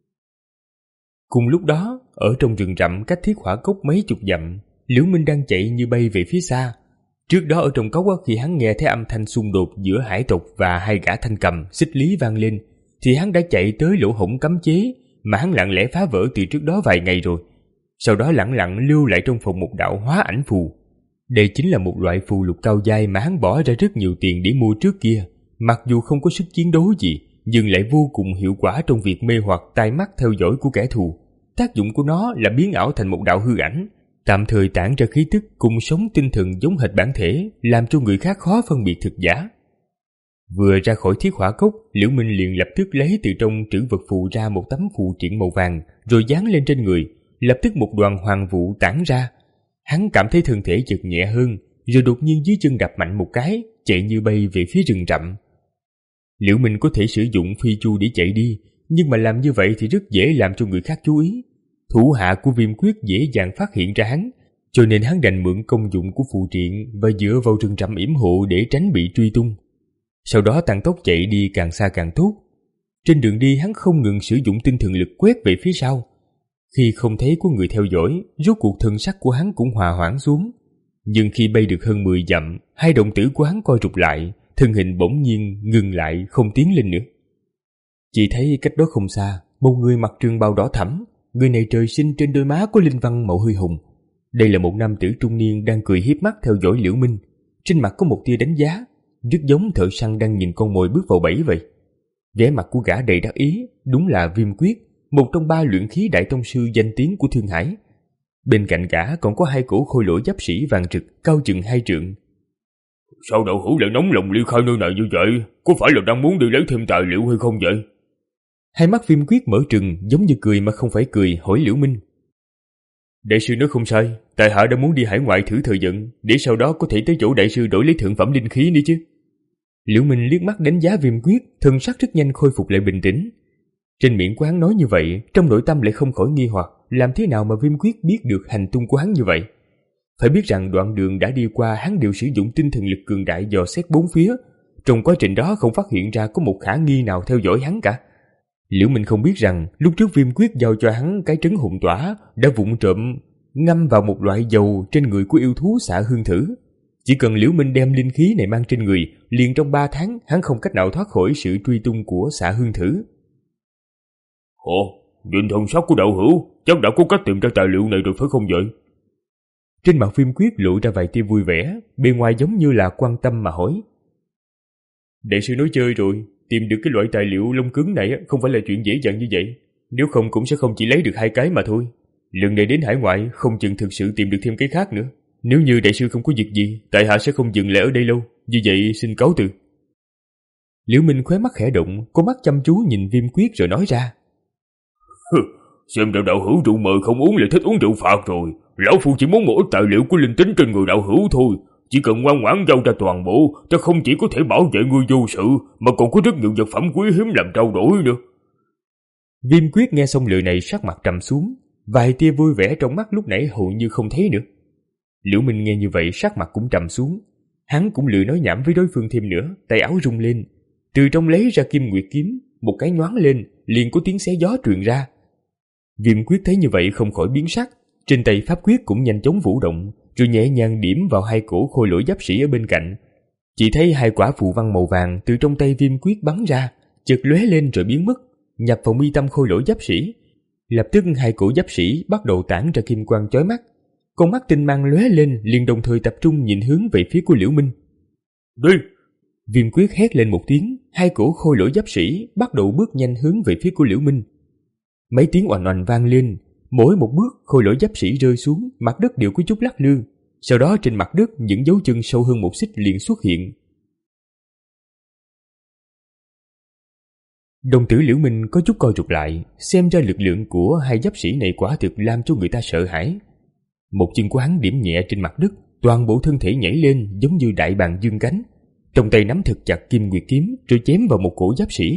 Cùng lúc đó, ở trong rừng rậm cách Thiết Hỏa Cốc mấy chục dặm, Liễu Minh đang chạy như bay về phía xa. Trước đó ở trong cốc, khi hắn nghe thấy âm thanh xung đột giữa hải tộc và hai gã thanh cầm xích lý vang lên, thì hắn đã chạy tới lỗ hổng cấm chế mà hắn lặng lẽ phá vỡ từ trước đó vài ngày rồi. Sau đó lẳng lặng lưu lại trong phòng một đạo hóa ảnh phù. Đây chính là một loại phù lục cao giai mà hắn bỏ ra rất nhiều tiền để mua trước kia. Mặc dù không có sức chiến đấu gì, nhưng lại vô cùng hiệu quả trong việc mê hoặc tai mắt theo dõi của kẻ thù. Tác dụng của nó là biến ảo thành một đạo hư ảnh, tạm thời tản ra khí tức cùng sống tinh thần giống hệt bản thể, làm cho người khác khó phân biệt thực giả. Vừa ra khỏi Thiết Hỏa Cốc, Liễu Minh liền lập tức lấy từ trong trữ vật phù ra một tấm phù triện màu vàng, rồi dán lên trên người. Lập tức một đoàn hoàng vụ tản ra. Hắn cảm thấy thân thể chợt nhẹ hơn, rồi đột nhiên dưới chân đạp mạnh một cái, chạy như bay về phía rừng rậm. Liễu Minh có thể sử dụng phi chu để chạy đi, nhưng mà làm như vậy thì rất dễ làm cho người khác chú ý. Thủ hạ của Viêm Quyết dễ dàng phát hiện ra hắn, cho nên hắn đành mượn công dụng của phù triện và dựa vào rừng rậm yểm hộ để tránh bị truy tung. Sau đó tăng tốc chạy đi càng xa càng tốt. Trên đường đi hắn không ngừng sử dụng tinh thần lực quét về phía sau. Khi không thấy có người theo dõi, rốt cuộc thần sắc của hắn cũng hòa hoãn xuống. Nhưng khi bay được hơn mười dặm, hai đồng tử của hắn co rụt lại, thân hình bỗng nhiên ngừng lại không tiến lên nữa. Chỉ thấy cách đó không xa, một người mặc trường bào đỏ thẫm. Người này trời sinh trên đôi má có linh văn màu hơi hồng. Đây là một nam tử trung niên đang cười hiếp mắt theo dõi Liễu Minh. Trên mặt có một tia đánh giá, rất giống thợ săn đang nhìn con mồi bước vào bẫy vậy. Vẻ mặt của gã đầy đắc ý, đúng là Viêm Quyết, một trong ba luyện khí đại tông sư danh tiếng của Thương Hải. Bên cạnh gã còn có hai cổ khôi lỗi giáp sĩ vàng rực cao chừng hai trượng. Sao đạo hữu lại nóng lòng ly khai nơi này như vậy? Có phải là đang muốn đi lấy thêm tài liệu hay không vậy? Hai mắt Viêm Quyết mở trừng, giống như cười mà không phải cười, hỏi Liễu Minh. Đại sư nói không sai, tại hạ đã muốn đi hải ngoại thử thời vận, để sau đó có thể tới chỗ đại sư đổi lấy thượng phẩm linh khí nữa chứ. Liễu Minh liếc mắt đánh giá Viêm Quyết, thần sắc rất nhanh khôi phục lại bình tĩnh. Trên miệng của hắn nói như vậy, trong nội tâm lại không khỏi nghi hoặc, làm thế nào mà Viêm Quyết biết được hành tung của hắn như vậy? Phải biết rằng đoạn đường đã đi qua hắn đều sử dụng tinh thần lực cường đại dò xét bốn phía, trong quá trình đó không phát hiện ra có một khả nghi nào theo dõi hắn cả. Liễu Minh không biết rằng lúc trước Viêm Quyết giao cho hắn cái trấn hồn tỏa đã vụng trộm ngâm vào một loại dầu trên người của yêu thú Xạ Hương Thử. Chỉ cần Liễu Minh đem linh khí này mang trên người, liền trong ba tháng hắn không cách nào thoát khỏi sự truy tung của Xạ Hương Thử. Ồ, nhìn thần sắc của đạo hữu, chắc đã có cách tìm ra tài liệu này rồi phải không vậy? Trên mặt Viêm Quyết lộ ra vài tia vui vẻ, bề ngoài giống như là quan tâm mà hỏi. Đại sư nói chơi rồi, tìm được cái loại tài liệu lông cứng này không phải là chuyện dễ dàng như vậy. Nếu không cũng sẽ không chỉ lấy được hai cái mà thôi. Lần này đến hải ngoại không chừng thực sự tìm được thêm cái khác nữa. Nếu như đại sư không có việc gì, tại hạ sẽ không dừng lại ở đây lâu. Như vậy xin cáo từ. Liễu Minh khóe mắt khẽ động, có mắt chăm chú nhìn Viêm Quyết rồi nói ra. Xem ra đạo hữu rượu mời không uống lại thích uống rượu phạt rồi. Lão phu chỉ muốn một ít tài liệu của linh tính trên người đạo hữu thôi. Chỉ cần ngoan ngoãn giao ra toàn bộ, ta không chỉ có thể bảo vệ ngươi vô sự, mà còn có rất nhiều vật phẩm quý hiếm làm trao đổi nữa. Viêm Quyết nghe xong lời này sắc mặt trầm xuống, vài tia vui vẻ trong mắt lúc nãy hầu như không thấy nữa. Liễu Minh nghe như vậy sắc mặt cũng trầm xuống, hắn cũng lười nói nhảm với đối phương thêm nữa, tay áo rung lên, từ trong lấy ra Kim Nguyệt kiếm, một cái nhoáng lên, liền có tiếng xé gió truyền ra. Viêm Quyết thấy như vậy không khỏi biến sắc, trên tay pháp quyết cũng nhanh chóng vũ động, rồi nhẹ nhàng điểm vào hai cổ khôi lỗi giáp sĩ ở bên cạnh. Chỉ thấy hai quả phù văn màu vàng từ trong tay Viêm Quyết bắn ra, chợt lóe lên rồi biến mất, nhập vào mi tâm khôi lỗi giáp sĩ. Lập tức hai cổ giáp sĩ bắt đầu tản ra kim quang chói mắt, con mắt tinh mang lóe lên liền đồng thời tập trung nhìn hướng về phía của Liễu Minh. Đi, Viêm Quyết hét lên một tiếng, hai cổ khôi lỗi giáp sĩ bắt đầu bước nhanh hướng về phía của Liễu Minh. Mấy tiếng oành oành vang lên, mỗi một bước khôi lỗi giáp sĩ rơi xuống, mặt đất đều có chút lắc lư. Sau đó trên mặt đất những dấu chân sâu hơn một xích liền xuất hiện. Đồng tử Liễu Minh có chút co rụt lại, xem ra lực lượng của hai giáp sĩ này quả thực làm cho người ta sợ hãi. Một chân của hắn điểm nhẹ trên mặt đất, toàn bộ thân thể nhảy lên giống như đại bàng dương cánh, trong tay nắm thật chặt Kim Nguyệt kiếm rồi chém vào một cổ giáp sĩ.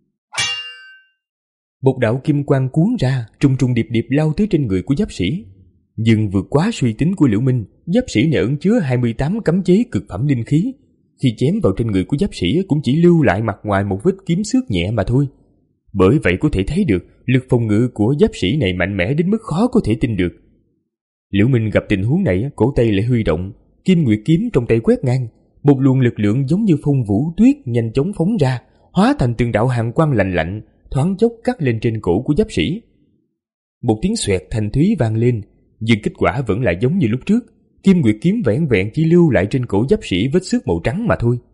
Một đạo kim quang cuốn ra, trùng trùng điệp điệp lao tới trên người của giáp sĩ. Nhưng vượt quá suy tính của Liễu Minh, giáp sĩ này ẩn chứa hai mươi tám cấm chế cực phẩm linh khí. Khi chém vào trên người của giáp sĩ cũng chỉ lưu lại mặt ngoài một vết kiếm xước nhẹ mà thôi. Bởi vậy có thể thấy được lực phòng ngự của giáp sĩ này mạnh mẽ đến mức khó có thể tin được. Liễu Minh gặp tình huống này, cổ tay lại huy động, Kim Nguyệt kiếm trong tay quét ngang, một luồng lực lượng giống như phong vũ tuyết nhanh chóng phóng ra, hóa thành từng đạo hàn quang lạnh lạnh, thoáng chốc cắt lên trên cổ của giáp sĩ. Một tiếng xoẹt thanh thúy vang lên, nhưng kết quả vẫn là giống như lúc trước, Kim Nguyệt kiếm vẻn vẹn chỉ lưu lại trên cổ giáp sĩ vết xước màu trắng mà thôi.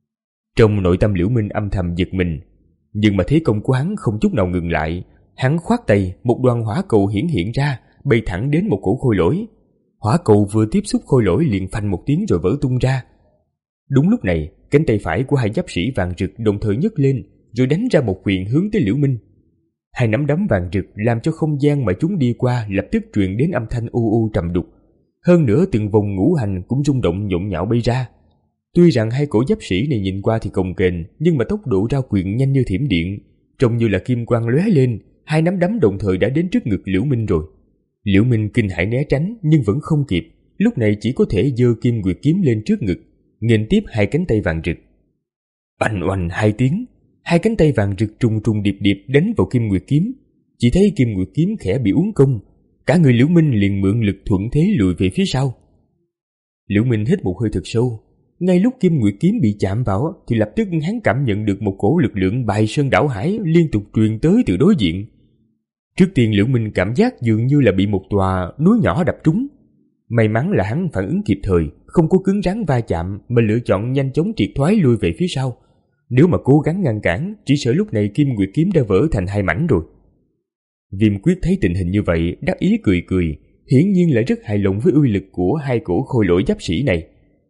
Trong nội tâm Liễu Minh âm thầm giật mình, nhưng mà thế công của hắn không chút nào ngừng lại. Hắn khoát tay, một đoàn hỏa cầu hiển hiện ra, bay thẳng đến một cổ khôi lỗi. Hỏa cầu vừa tiếp xúc khôi lỗi liền phanh một tiếng rồi vỡ tung ra. Đúng lúc này, cánh tay phải của hai giáp sĩ vàng rực đồng thời nhấc lên, rồi đánh ra một quyền hướng tới Liễu Minh. Hai nắm đấm vàng rực làm cho không gian mà chúng đi qua lập tức truyền đến âm thanh u u trầm đục. Hơn nữa từng vòng ngũ hành cũng rung động nhộn nhạo bay ra. Tuy rằng hai cổ giáp sĩ này nhìn qua thì cồng kềnh, nhưng mà tốc độ ra quyền nhanh như thiểm điện, trông như là kim quang lóe lên, hai nắm đấm đồng thời đã đến trước ngực Liễu Minh rồi. Liễu Minh kinh hãi né tránh nhưng vẫn không kịp, lúc này chỉ có thể giơ Kim Nguyệt kiếm lên trước ngực, nghênh tiếp hai cánh tay vàng rực. Oanh oanh hai tiếng, hai cánh tay vàng rực trùng trùng điệp điệp đánh vào Kim Nguyệt kiếm. Chỉ thấy Kim Nguyệt kiếm khẽ bị uốn cong, cả người Liễu Minh liền mượn lực thuận thế lùi về phía sau. Liễu Minh hít một hơi thật sâu. Ngay lúc Kim Nguyệt kiếm bị chạm vào thì lập tức hắn cảm nhận được một cổ lực lượng bài sơn đảo hải liên tục truyền tới từ đối diện. Trước tiên Liễu Minh cảm giác dường như là bị một tòa núi nhỏ đập trúng. May mắn là hắn phản ứng kịp thời, không có cứng rắn va chạm mà lựa chọn nhanh chóng triệt thoái lui về phía sau. Nếu mà cố gắng ngăn cản, chỉ sợ lúc này Kim Nguyệt kiếm đã vỡ thành hai mảnh rồi. Viêm Quyết thấy tình hình như vậy, đắc ý cười cười, hiển nhiên là rất hài lòng với uy lực của hai cổ khôi lỗi giáp sĩ này.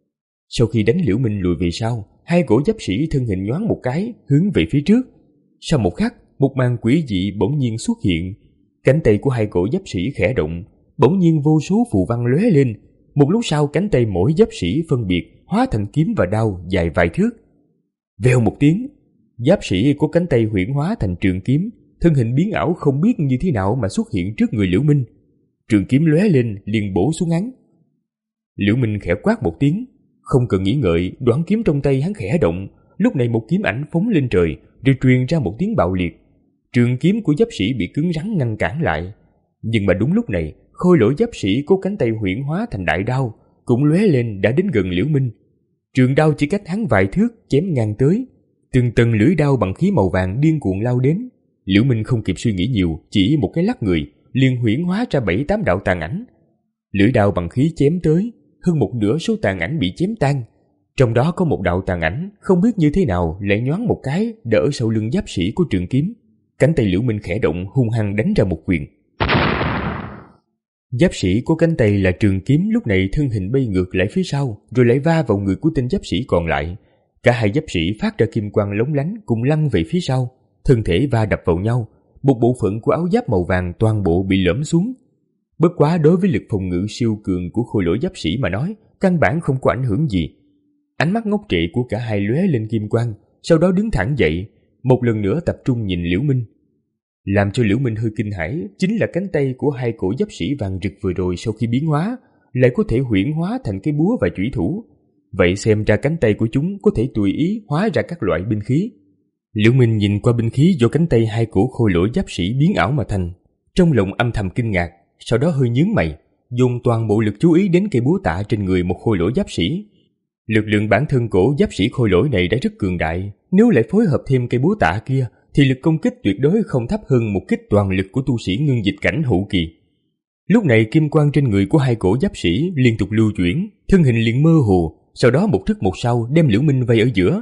Sau khi đánh Liễu Minh lùi về sau, hai cổ giáp sĩ thân hình nhoáng một cái, hướng về phía trước. Sau một khắc, một màn quỷ dị bỗng nhiên xuất hiện. Cánh tay của hai cổ giáp sĩ khẽ động, bỗng nhiên vô số phù văn lóe lên. Một lúc sau, cánh tay mỗi giáp sĩ phân biệt hóa thành kiếm và đao dài vài thước. Vèo một tiếng, giáp sĩ có cánh tay huyễn hóa thành trường kiếm, thân hình biến ảo không biết như thế nào mà xuất hiện trước người Liễu Minh. Trường kiếm lóe lên liền bổ xuống hắn. Liễu Minh khẽ quát một tiếng, không cần nghĩ ngợi, đoạn kiếm trong tay hắn khẽ động, lúc này một kiếm ảnh phóng lên trời, rồi truyền ra một tiếng bạo liệt. Trường kiếm của giáp sĩ bị cứng rắn ngăn cản lại, nhưng mà đúng lúc này, khôi lỗi giáp sĩ có cánh tay huyễn hóa thành đại đao cũng lóe lên đã đến gần Liễu Minh. Trường đao chỉ cách hắn vài thước chém ngang tới, từng tầng lưỡi đao bằng khí màu vàng điên cuồng lao đến. Liễu Minh không kịp suy nghĩ nhiều, chỉ một cái lắc người liền huyễn hóa ra bảy tám đạo tàn ảnh. Lưỡi đao bằng khí chém tới, hơn một nửa số tàn ảnh bị chém tan. Trong đó có một đạo tàn ảnh không biết như thế nào lại nhoáng một cái đỡ sau lưng giáp sĩ của trường kiếm. Cánh tay Liễu Minh khẽ động, hung hăng đánh ra một quyền. Giáp sĩ của cánh tay là trường kiếm lúc này thân hình bay ngược lại phía sau, rồi lại va vào người của tên giáp sĩ còn lại. Cả hai giáp sĩ phát ra kim quang lóng lánh cùng lăn về phía sau, thân thể va đập vào nhau, một bộ phận của áo giáp màu vàng toàn bộ bị lõm xuống. Bất quá đối với lực phòng ngự siêu cường của khôi lỗi giáp sĩ mà nói, căn bản không có ảnh hưởng gì. Ánh mắt ngốc trệ của cả hai lóe lên kim quang, sau đó đứng thẳng dậy, một lần nữa tập trung nhìn Liễu Minh. Làm cho Liễu Minh hơi kinh hãi chính là cánh tay của hai cổ giáp sĩ vàng rực vừa rồi sau khi biến hóa lại có thể huyễn hóa thành cái búa và chủy thủ. Vậy xem ra cánh tay của chúng có thể tùy ý hóa ra các loại binh khí. Liễu Minh nhìn qua binh khí do cánh tay hai cổ khôi lỗi giáp sĩ biến ảo mà thành, trong lòng âm thầm kinh ngạc, sau đó hơi nhướng mày, dùng toàn bộ lực chú ý đến cây búa tạ trên người một khôi lỗi giáp sĩ. Lực lượng bản thân cổ giáp sĩ khôi lỗi này đã rất cường đại, nếu lại phối hợp thêm cây búa tạ kia thì lực công kích tuyệt đối không thấp hơn một kích toàn lực của tu sĩ ngưng dịch cảnh hậu kỳ. Lúc này kim quang trên người của hai cổ giáp sĩ liên tục lưu chuyển, thân hình liền mơ hồ, sau đó một trước một sau đem Liễu Minh vây ở giữa,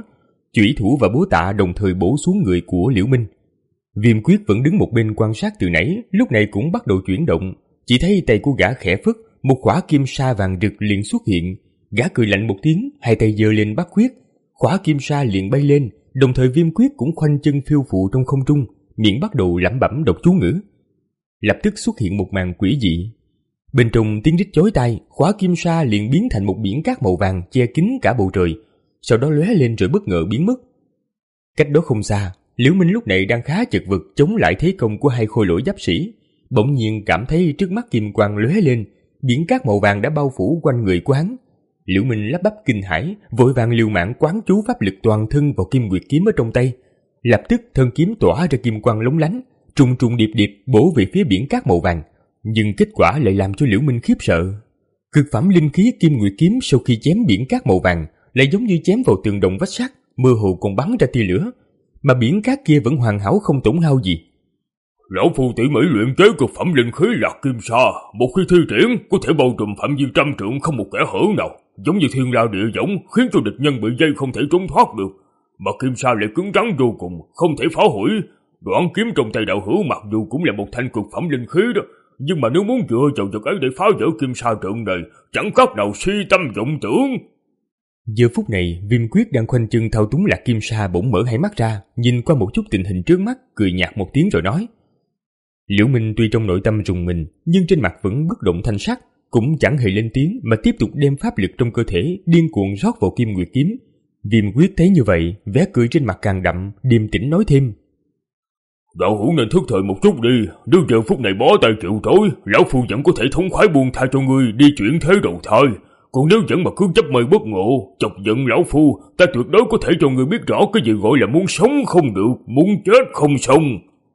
chủy thủ và búa tạ đồng thời bổ xuống người của Liễu Minh. Viêm Quyết vẫn đứng một bên quan sát từ nãy, lúc này cũng bắt đầu chuyển động. Chỉ thấy tay của gã khẽ phất, một khỏa kim sa vàng rực liền xuất hiện. Gã cười lạnh một tiếng, hai tay giơ lên bắt quyết, khỏa kim sa liền bay lên, đồng thời Viêm Quyết cũng khoanh chân phiêu phù trong không trung, miệng bắt đầu lẩm bẩm đọc chú ngữ. Lập tức xuất hiện một màn quỷ dị. Bên trong tiếng rít chói tai, khỏa kim sa liền biến thành một biển cát màu vàng che kín cả bầu trời, sau đó lóe lên rồi bất ngờ biến mất. Cách đó không xa, Liễu Minh lúc này đang khá chật vật chống lại thế công của hai khôi lỗi giáp sĩ, bỗng nhiên cảm thấy trước mắt kim quang lóe lên, biển cát màu vàng đã bao phủ quanh người của hắn. Liễu Minh lắp bắp kinh hãi, vội vàng liều mạng quán chú pháp lực toàn thân vào kim nguyệt kiếm ở trong tay. Lập tức thân kiếm tỏa ra kim quang lóng lánh, trùng trùng điệp điệp bổ về phía biển cát màu vàng, nhưng kết quả lại làm cho Liễu Minh khiếp sợ. Cực phẩm linh khí kim nguyệt kiếm sau khi chém biển cát màu vàng lại giống như chém vào tường đồng vách sắt, mơ hồ còn bắn ra tia lửa, mà biển cát kia vẫn hoàn hảo không tổn hao gì. Lão phu tỉ mỉ luyện chế cực phẩm linh khí lạc kim sa, một khi thi triển có thể bao trùm phạm vi trăm trượng không một kẽ hở nào, giống như thiên la địa võng, khiến cho địch nhân bị dây không thể trốn thoát được. Mà kim sa lại cứng rắn vô cùng, không thể phá hủy. Đoạn kiếm trong tay đạo hữu mặc dù cũng là một thanh cực phẩm linh khí đó, nhưng mà nếu muốn dựa vào vật ấy để phá vỡ kim sa trận này, chẳng khác nào si tâm vọng tưởng. Giờ phút này, Viêm Quyết đang khoanh chân thao túng lạc kim sa bỗng mở hai mắt ra, nhìn qua một chút tình hình trước mắt, cười nhạt một tiếng rồi nói. Liễu Minh tuy trong nội tâm rùng mình, nhưng trên mặt vẫn bất động thanh sắc, cũng chẳng hề lên tiếng mà tiếp tục đem pháp lực trong cơ thể điên cuồng rót vào kim nguyệt kiếm. Viêm Quyết thấy như vậy, vẻ cười trên mặt càng đậm, điềm tĩnh nói thêm. Đạo hữu nên thức thời một chút đi, nếu giờ phút này bó tay chịu trói, lão phu vẫn có thể thống khoái buông tha cho ngươi đi chuyển thế đầu thai. Còn nếu vẫn mà cứ chấp mê bất ngộ, chọc giận lão phu, ta tuyệt đối có thể cho ngươi biết rõ cái gì gọi là muốn sống không được, muốn chết không xong.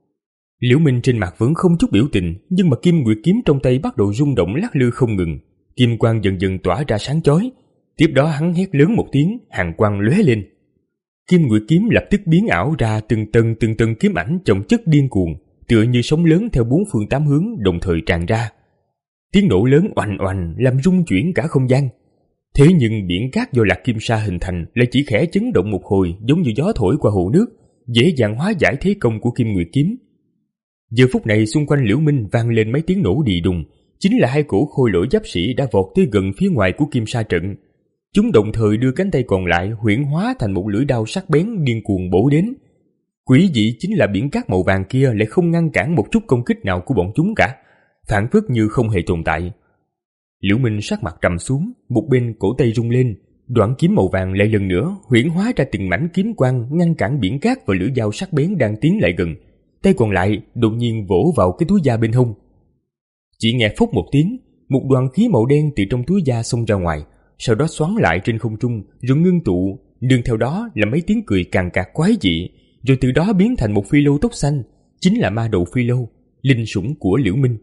Liễu Minh trên mặt vẫn không chút biểu tình, nhưng mà kim nguyệt kiếm trong tay bắt đầu rung động lắc lư không ngừng, kim quang dần dần tỏa ra sáng chói. Tiếp đó hắn hét lớn một tiếng, hàn quang lóe lên. Kim nguyệt kiếm lập tức biến ảo ra từng tầng từng tầng kiếm ảnh chồng chất điên cuồng, tựa như sóng lớn theo bốn phương tám hướng đồng thời tràn ra. Tiếng nổ lớn oành oành làm rung chuyển cả không gian. Thế nhưng biển cát do lạc kim sa hình thành lại chỉ khẽ chấn động một hồi, giống như gió thổi qua hồ nước, dễ dàng hóa giải thế công của kim nguyệt kiếm. Giờ phút này xung quanh Liễu Minh vang lên mấy tiếng nổ đì đùng, chính là hai cổ khôi lỗi giáp sĩ đã vọt tới gần phía ngoài của kim sa trận. Chúng đồng thời đưa cánh tay còn lại huyễn hóa thành một lưỡi đao sắc bén điên cuồng bổ đến. Quỷ dị chính là biển cát màu vàng kia lại không ngăn cản một chút công kích nào của bọn chúng cả, phản phất như không hề tồn tại. Liễu Minh sắc mặt trầm xuống, một bên cổ tay rung lên, đoạn kiếm màu vàng lại lần nữa huyễn hóa ra từng mảnh kiếm quang ngăn cản biển cát và lưỡi dao sắc bén đang tiến lại gần. Tay còn lại đột nhiên vỗ vào cái túi da bên hông. Chỉ nghe phốc một tiếng, một đoàn khí màu đen từ trong túi da xông ra ngoài, sau đó xoắn lại trên không trung rồi ngưng tụ, nương theo đó là mấy tiếng cười càng cạc quái dị, rồi từ đó biến thành một phi lâu tóc xanh, chính là ma đầu phi lâu, linh sủng của Liễu Minh.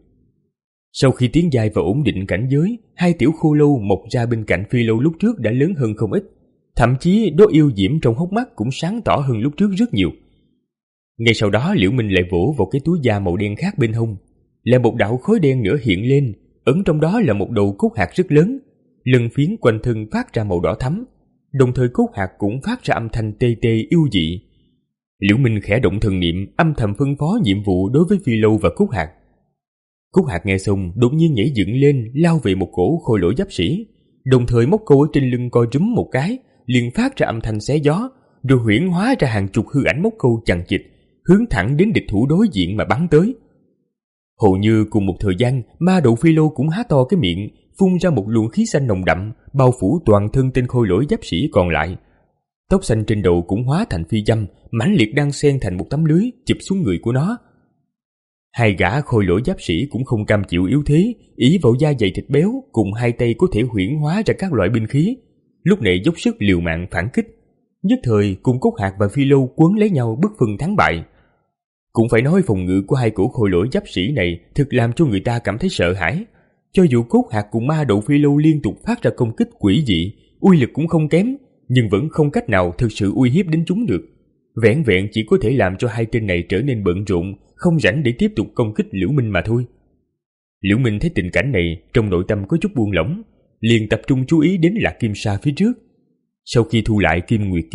Sau khi tiến dài và ổn định cảnh giới, hai tiểu khô lâu mọc ra bên cạnh phi lâu lúc trước đã lớn hơn không ít, thậm chí đố yêu diễm trong hốc mắt cũng sáng tỏ hơn lúc trước rất nhiều. Ngay sau đó Liễu Minh lại vỗ vào cái túi da màu đen khác bên hông, là một đạo khối đen nữa hiện lên, ẩn trong đó là một đầu cốt hạt rất lớn, lân phiến quanh thân phát ra màu đỏ thắm, đồng thời cốt hạt cũng phát ra âm thanh tê tê yêu dị. Liễu Minh khẽ động thần niệm, âm thầm phân phó nhiệm vụ đối với phi lâu và cốt hạt. Cốt hạt nghe xong đột nhiên nhảy dựng lên, lao về một cổ khôi lỗi giáp sĩ, đồng thời móc câu ở trên lưng coi rúm một cái, liền phát ra âm thanh xé gió, rồi huyễn hóa ra hàng chục hư ảnh móc câu chằng chịt, hướng thẳng đến địch thủ đối diện mà bắn tới. Hầu như cùng một thời gian, ma đầu phi lô cũng há to cái miệng, phun ra một luồng khí xanh nồng đậm, bao phủ toàn thân tên khôi lỗi giáp sĩ còn lại. Tóc xanh trên đầu cũng hóa thành phi dâm, mãnh liệt đang xen thành một tấm lưới chụp xuống người của nó. Hai gã khôi lỗi giáp sĩ cũng không cam chịu yếu thế, ỷ vào da dày thịt béo, cùng hai tay có thể huyễn hóa ra các loại binh khí, lúc này dốc sức liều mạng phản kích. Nhất thời cùng cốt hạt và phi lâu quấn lấy nhau bất phân thắng bại. Cũng phải nói phòng ngự của hai cổ khôi lỗi giáp sĩ này thực làm cho người ta cảm thấy sợ hãi. Cho dù cốt hạt cùng ma đầu phi lâu liên tục phát ra công kích quỷ dị, uy lực cũng không kém, nhưng vẫn không cách nào thực sự uy hiếp đến chúng được. Vẻn vẹn chỉ có thể làm cho hai tên này trở nên bận rộn, không rảnh để tiếp tục công kích Liễu Minh mà thôi. Liễu Minh thấy tình cảnh này, trong nội tâm có chút buông lỏng, liền tập trung chú ý đến lạc kim sa phía trước. Sau khi thu lại kim nguyệt kiếm,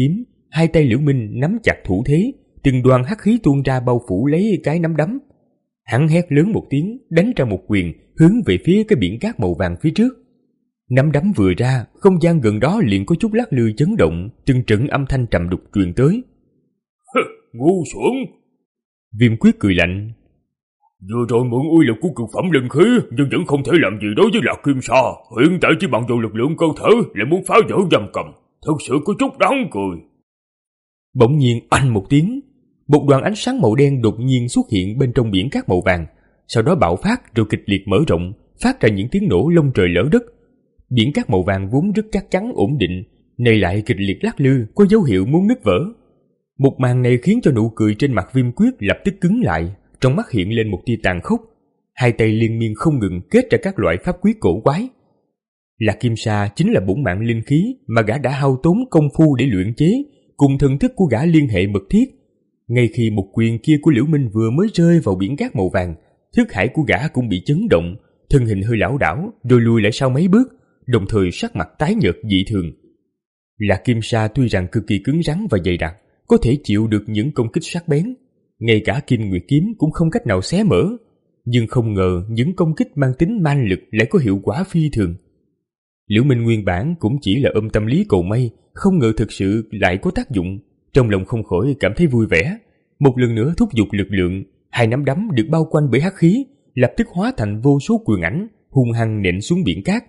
hai tay Liễu Minh nắm chặt thủ thế, từng đoàn hắc khí tuôn ra bao phủ lấy cái nắm đấm. Hắn hét lớn một tiếng, đánh ra một quyền hướng về phía cái biển cát màu vàng phía trước. Nắm đấm vừa ra, không gian gần đó liền có chút lắc lư chấn động, từng trận âm thanh trầm đục truyền tới. Ngu xuẩn! Viêm Quyết cười lạnh. Vừa rồi mượn uy lực của cực phẩm linh khí, nhưng vẫn không thể làm gì đối với Lạc Kim Sa. Hiện tại chỉ bằng vào lực lượng cơ thể lại muốn phá vỡ giam cầm, thật sự có chút đáng cười. Bỗng nhiên oanh một tiếng, một đoàn ánh sáng màu đen đột nhiên xuất hiện bên trong biển cát màu vàng, sau đó bạo phát rồi kịch liệt mở rộng, phát ra những tiếng nổ lông trời lở đất. Biển cát màu vàng vốn rất chắc chắn ổn định, nay lại kịch liệt lắc lư, có dấu hiệu muốn nứt vỡ. Một màn này khiến cho nụ cười trên mặt Viêm Quyết lập tức cứng lại, trong mắt hiện lên một tia tàn khốc. Hai tay liên miên không ngừng kết ra các loại pháp quyết cổ quái. Lạc Kim Sa chính là bổn mạng linh khí mà gã đã hao tốn công phu để luyện chế, cùng thần thức của gã liên hệ mật thiết. Ngay khi một quyền kia của Liễu Minh vừa mới rơi vào biển cát màu vàng, thức hải của gã cũng bị chấn động, thân hình hơi lảo đảo rồi lùi lại sau mấy bước, đồng thời sắc mặt tái nhợt dị thường. Lạc Kim Sa tuy rằng cực kỳ cứng rắn và dày đặc, có thể chịu được những công kích sắc bén, ngay cả Kim Nguyệt kiếm cũng không cách nào xé mở, nhưng không ngờ những công kích mang tính man lực lại có hiệu quả phi thường. Liễu Minh nguyên bản cũng chỉ là ôm tâm lý cầu may, không ngờ thực sự lại có tác dụng, trong lòng không khỏi cảm thấy vui vẻ. Một lần nữa thúc giục lực lượng, hai nắm đấm được bao quanh bởi hắc khí, lập tức hóa thành vô số quyền ảnh, hung hăng nện xuống biển cát.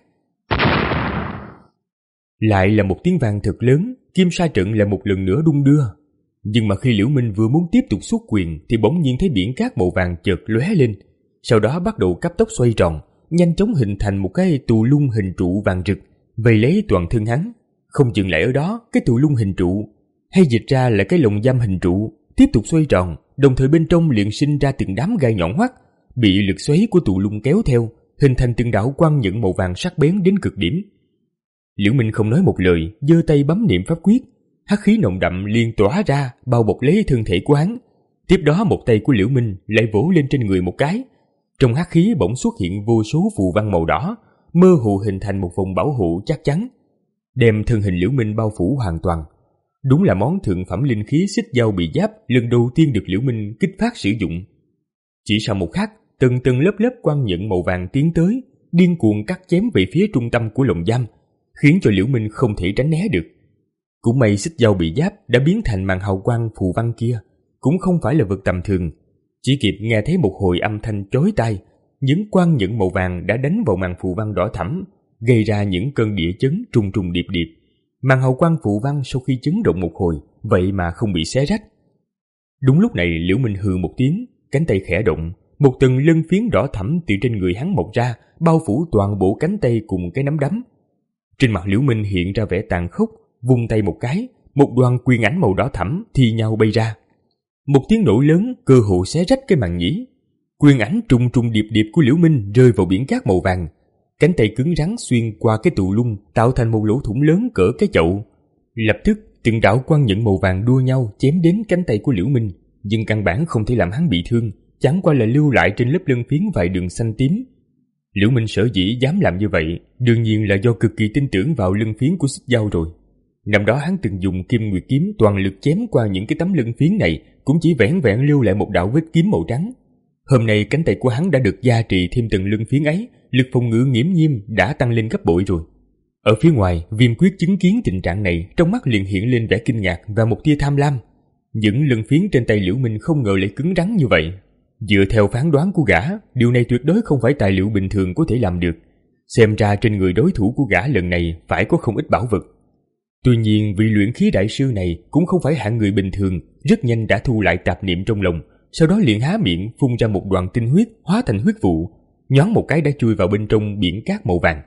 Lại là một tiếng vang thật lớn, Kim Sa trận lại một lần nữa đung đưa. Nhưng mà khi Liễu Minh vừa muốn tiếp tục xuất quyền thì bỗng nhiên thấy biển cát màu vàng chợt lóe lên, sau đó bắt đầu cấp tốc xoay tròn, nhanh chóng hình thành một cái tù lung hình trụ vàng rực, vây lấy toàn thân hắn. Không dừng lại ở đó, cái tù lung hình trụ, hay dịch ra là cái lồng giam hình trụ, tiếp tục xoay tròn, đồng thời bên trong liền sinh ra từng đám gai nhọn hoắt, bị lực xoáy của tù lung kéo theo, hình thành từng đạo quang nhận màu vàng sắc bén đến cực điểm. Liễu Minh không nói một lời, giơ tay bấm niệm pháp quyết, hắc khí nồng đậm liền tỏa ra, bao bọc lấy thân thể của hắn. Tiếp đó một tay của Liễu Minh lại vỗ lên trên người một cái, trong hắc khí bỗng xuất hiện vô số phù văn màu đỏ, mơ hồ hình thành một vòng bảo hộ chắc chắn, đem thân hình Liễu Minh bao phủ hoàn toàn. Đúng là món thượng phẩm linh khí xích dao bị giáp lần đầu tiên được Liễu Minh kích phát sử dụng. Chỉ sau một khắc, từng từng lớp lớp quang nhận màu vàng tiến tới, điên cuồng cắt chém về phía trung tâm của lồng giam, khiến cho Liễu Minh không thể tránh né được. Cũng may xích dao bị giáp đã biến thành màn hào quang phù văn kia, cũng không phải là vật tầm thường. Chỉ kịp nghe thấy một hồi âm thanh chói tai, những quang nhận màu vàng đã đánh vào màn phù văn đỏ thẫm, gây ra những cơn địa chấn trùng trùng điệp điệp. Màn hào quang phù văn sau khi chấn động một hồi, vậy mà không bị xé rách. Đúng lúc này Liễu Minh hừ một tiếng, cánh tay khẽ động, một tầng lân phiến đỏ thẫm từ trên người hắn mọc ra, bao phủ toàn bộ cánh tay cùng cái nắm đấm. Trên mặt Liễu Minh hiện ra vẻ tàn khốc, vung tay một cái, một đoàn quyền ảnh màu đỏ thẫm thi nhau bay ra. Một tiếng nổ lớn cơ hồ xé rách cái màn nhĩ. Quyền ảnh trùng trùng điệp điệp của Liễu Minh rơi vào biển cát màu vàng. Cánh tay cứng rắn xuyên qua cái tù lung, tạo thành một lỗ thủng lớn cỡ cái chậu. Lập tức từng đạo quang nhận màu vàng đua nhau chém đến cánh tay của Liễu Minh, nhưng căn bản không thể làm hắn bị thương, chẳng qua là lưu lại trên lớp lân phiến vài đường xanh tím. Liễu Minh sở dĩ dám làm như vậy, đương nhiên là do cực kỳ tin tưởng vào lân phiến của xích dao rồi. Năm đó hắn từng dùng Kim Nguyệt kiếm toàn lực chém qua những cái tấm lân phiến này, cũng chỉ vẻn vẹn lưu lại một đạo vết kiếm màu trắng. Hôm nay cánh tay của hắn đã được gia trì thêm từng lân phiến ấy, lực phòng ngự nghiễm nhiên đã tăng lên gấp bội rồi. Ở phía ngoài, Viêm Quyết chứng kiến tình trạng này, trong mắt liền hiện lên vẻ kinh ngạc và một tia tham lam. Những lân phiến trên tay Liễu Minh không ngờ lại cứng rắn như vậy. Dựa theo phán đoán của gã, điều này tuyệt đối không phải tài liệu bình thường có thể làm được. Xem ra trên người đối thủ của gã lần này phải có không ít bảo vật. Tuy nhiên vị luyện khí đại sư này cũng không phải hạng người bình thường, rất nhanh đã thu lại tạp niệm trong lòng, sau đó liền há miệng phun ra một đoàn tinh huyết hóa thành huyết vụ, nhoáng một cái đã chui vào bên trong biển cát màu vàng.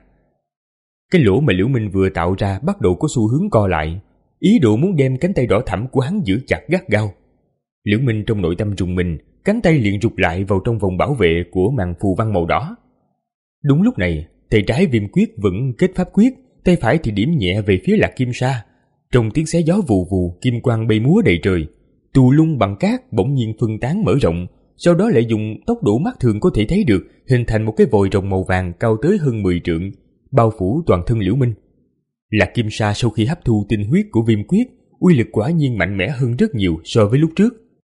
Cái lỗ mà Liễu Minh vừa tạo ra bắt đầu có xu hướng co lại, ý đồ muốn đem cánh tay đỏ thẫm của hắn giữ chặt gắt gao. Liễu Minh trong nội tâm rùng mình, cánh tay liền rụt lại vào trong vòng bảo vệ của màn phù văn màu đỏ. Đúng lúc này, tay trái Viêm Quyết vẫn kết pháp quyết, tay phải thì điểm nhẹ về phía Lạc Kim Sa. Trong tiếng xé gió vù vù, kim quang bay múa đầy trời, tù lung bằng cát bỗng nhiên phân tán mở rộng, sau đó lại dùng tốc độ mắt thường có thể thấy được hình thành một cái vòi rồng màu vàng cao tới hơn mười trượng, bao phủ toàn thân Liễu Minh. Lạc Kim Sa sau khi hấp thu tinh huyết của Viêm Quyết, uy lực quả nhiên mạnh mẽ hơn rất nhiều so với lúc trước.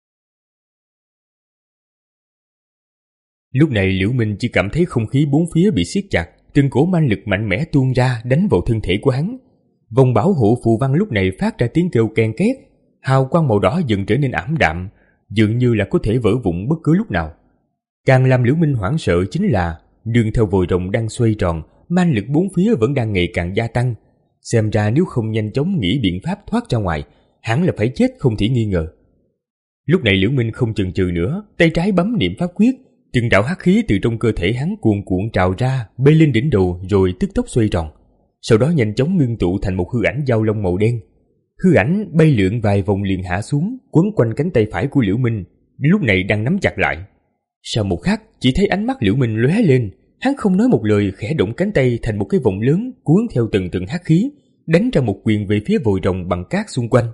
Lúc này Liễu Minh chỉ cảm thấy không khí bốn phía bị siết chặt, từng cổ man lực mạnh mẽ tuôn ra đánh vào thân thể của hắn. Vòng bảo hộ phù văn lúc này phát ra tiếng kêu ken két, hào quang màu đỏ dần trở nên ảm đạm, dường như là có thể vỡ vụn bất cứ lúc nào. Càng làm Liễu Minh hoảng sợ chính là đường theo vòi rồng đang xoay tròn, man lực bốn phía vẫn đang ngày càng gia tăng. Xem ra nếu không nhanh chóng nghĩ biện pháp thoát ra ngoài, hắn là phải chết không thể nghi ngờ. Lúc này Liễu Minh không chần chừ nữa, tay trái bấm niệm pháp quyết, từng đạo hắc khí từ trong cơ thể hắn cuồn cuộn trào ra, bay lên đỉnh đầu rồi tức tốc xoay tròn. Sau đó nhanh chóng ngưng tụ thành một hư ảnh dao long màu đen. Hư ảnh bay lượn vài vòng liền hạ xuống, quấn quanh cánh tay phải của Liễu Minh, lúc này đang nắm chặt lại. Sau một khắc, chỉ thấy ánh mắt Liễu Minh lóe lên, hắn không nói một lời khẽ động cánh tay thành một cái vòng lớn cuốn theo từng từng hắc khí, đánh ra một quyền về phía vòi rồng bằng cát xung quanh.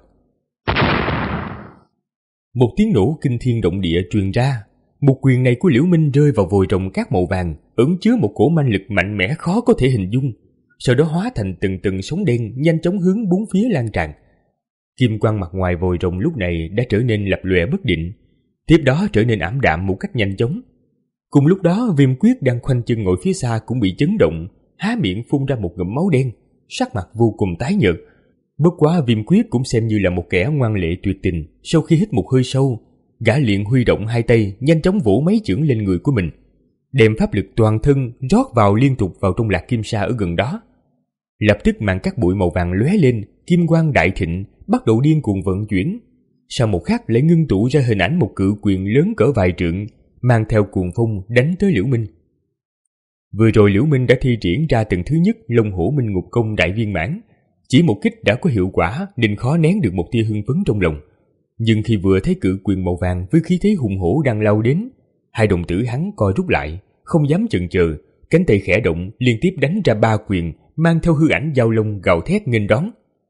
Một tiếng nổ kinh thiên động địa truyền ra. Một quyền này của Liễu Minh rơi vào vòi rồng cát màu vàng, ẩn chứa một cổ man lực mạnh mẽ khó có thể hình dung, sau đó hóa thành từng từng sóng đen nhanh chóng hướng bốn phía lan tràn. Kim quang mặt ngoài vòi rồng lúc này đã trở nên lập lòe bất định, tiếp đó trở nên ảm đạm một cách nhanh chóng. Cùng lúc đó, Viêm Quyết đang khoanh chân ngồi phía xa cũng bị chấn động, há miệng phun ra một ngụm máu đen, sắc mặt vô cùng tái nhợt. Bất quá Viêm Quyết cũng xem như là một kẻ ngoan lệ tuyệt tình, sau khi hít một hơi sâu, gã liền huy động hai tay nhanh chóng vỗ mấy chưởng lên người của mình, đem pháp lực toàn thân rót vào liên tục vào trong lạc kim sa ở gần đó. Lập tức màn cát bụi màu vàng lóe lên, kim quang đại thịnh bắt đầu điên cuồng vận chuyển. Sau một khắc lại ngưng tụ ra hình ảnh một cự quyền lớn cỡ vài trượng, mang theo cuồng phong đánh tới Liễu Minh. Vừa rồi Liễu Minh đã thi triển ra tầng thứ nhất Long Hổ Minh Ngục Công đại viên mãn, chỉ một kích đã có hiệu quả nên khó nén được một tia hưng phấn trong lòng. Nhưng khi vừa thấy cự quyền màu vàng với khí thế hùng hổ đang lao đến, hai đồng tử hắn co rút lại, không dám chần chờ, cánh tay khẽ động liên tiếp đánh ra ba quyền, mang theo hư ảnh dao long gào thét nghênh đón.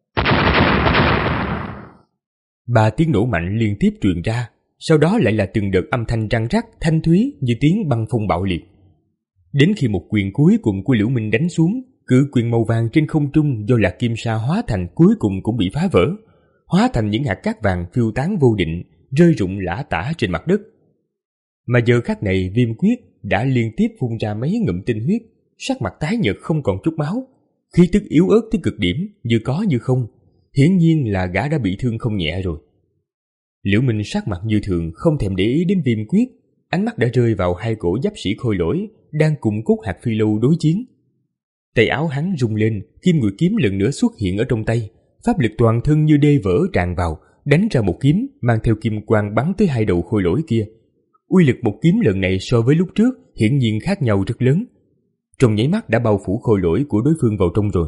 Ba tiếng nổ mạnh liên tiếp truyền ra, sau đó lại là từng đợt âm thanh răng rắc thanh thúy như tiếng băng phong bạo liệt. Đến khi một quyền cuối cùng của Liễu Minh đánh xuống, cự quyền màu vàng trên không trung do lạc kim sa hóa thành cuối cùng cũng bị phá vỡ, hóa thành những hạt cát vàng phiêu tán vô định, rơi rụng lả tả trên mặt đất. Mà giờ khắc này Viêm Quyết đã liên tiếp phun ra mấy ngụm tinh huyết, sắc mặt tái nhợt không còn chút máu, khí tức yếu ớt tới cực điểm, như có như không, hiển nhiên là gã đã bị thương không nhẹ rồi. Liễu Minh sắc mặt như thường, không thèm để ý đến Viêm Quyết, ánh mắt đã rơi vào hai cổ giáp sĩ khôi lỗi đang cùng cốt hạt phi lâu đối chiến. Tay áo hắn rung lên, kim ngụy kiếm lần nữa xuất hiện ở trong tay, pháp lực toàn thân như đê vỡ tràn vào, đánh ra một kiếm mang theo kim quang bắn tới hai đầu khôi lỗi kia. Uy lực một kiếm lần này so với lúc trước hiển nhiên khác nhau rất lớn, trong nháy mắt đã bao phủ khôi lỗi của đối phương vào trong rồi.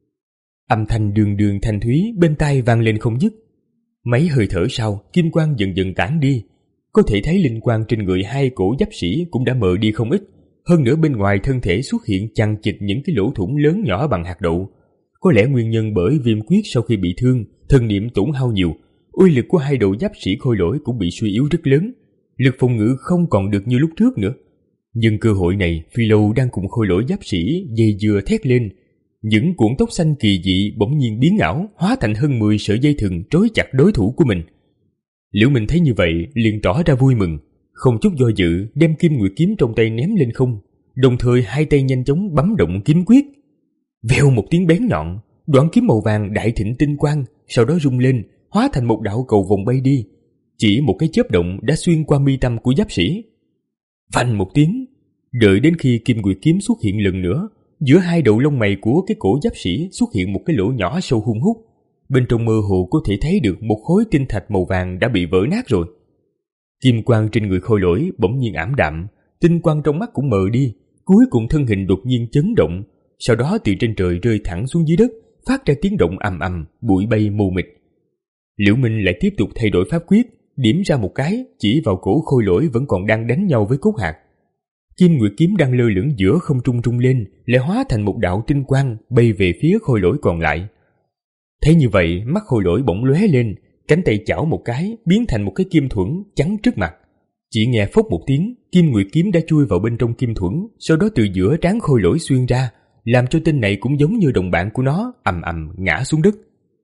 Âm thanh đường đường thanh thúy bên tai vang lên không dứt. Mấy hơi thở sau, kim quang dần dần tản đi, có thể thấy linh quang trên người hai cổ giáp sĩ cũng đã mờ đi không ít. Hơn nữa bên ngoài thân thể xuất hiện chằng chịt những cái lỗ thủng lớn nhỏ bằng hạt đậu. Có lẽ nguyên nhân bởi Viêm Quyết sau khi bị thương, thần niệm tổn hao nhiều, uy lực của hai đầu giáp sĩ khôi lỗi cũng bị suy yếu rất lớn, lực phòng ngự không còn được như lúc trước nữa. Nhưng cơ hội này, Phi Lâu đang cùng khôi lỗi giáp sĩ dây dừa thét lên, những cuộn tóc xanh kỳ dị bỗng nhiên biến ảo, hóa thành hơn mười sợi dây thừng trói chặt đối thủ của mình. Liễu Minh thấy như vậy liền tỏ ra vui mừng, không chút do dự đem kim nguyệt kiếm trong tay ném lên không, đồng thời hai tay nhanh chóng bấm động kiếm quyết. Vèo một tiếng bén nhọn, đoạn kiếm màu vàng đại thịnh tinh quang, sau đó rung lên, hóa thành một đạo cầu vòng bay đi. Chỉ một cái chớp động đã xuyên qua mi tâm của giáp sĩ. Phanh một tiếng, đợi đến khi kim nguyệt kiếm xuất hiện lần nữa, giữa hai đầu lông mày của cái cổ giáp sĩ xuất hiện một cái lỗ nhỏ sâu hun hút. Bên trong mơ hồ có thể thấy được một khối tinh thạch màu vàng đã bị vỡ nát rồi. Kim quang trên người khôi lỗi bỗng nhiên ảm đạm, tinh quang trong mắt cũng mờ đi, cuối cùng thân hình đột nhiên chấn động, sau đó từ trên trời rơi thẳng xuống dưới đất, phát ra tiếng động ầm ầm, bụi bay mù mịt. Liễu Minh lại tiếp tục thay đổi pháp quyết, điểm ra một cái chỉ vào cổ khôi lỗi vẫn còn đang đánh nhau với cốt hạt. Kim nguyệt kiếm đang lơ lửng giữa không trung trung lên, lại hóa thành một đạo tinh quang bay về phía khôi lỗi còn lại. Thấy như vậy, mắt khôi lỗi bỗng lóe lên, cánh tay chảo một cái biến thành một cái kim thuẫn chắn trước mặt. Chỉ nghe phốc một tiếng, kim nguyệt kiếm đã chui vào bên trong kim thuẫn, sau đó từ giữa trán khôi lỗi xuyên ra, làm cho tên này cũng giống như đồng bạn của nó ầm ầm ngã xuống đất.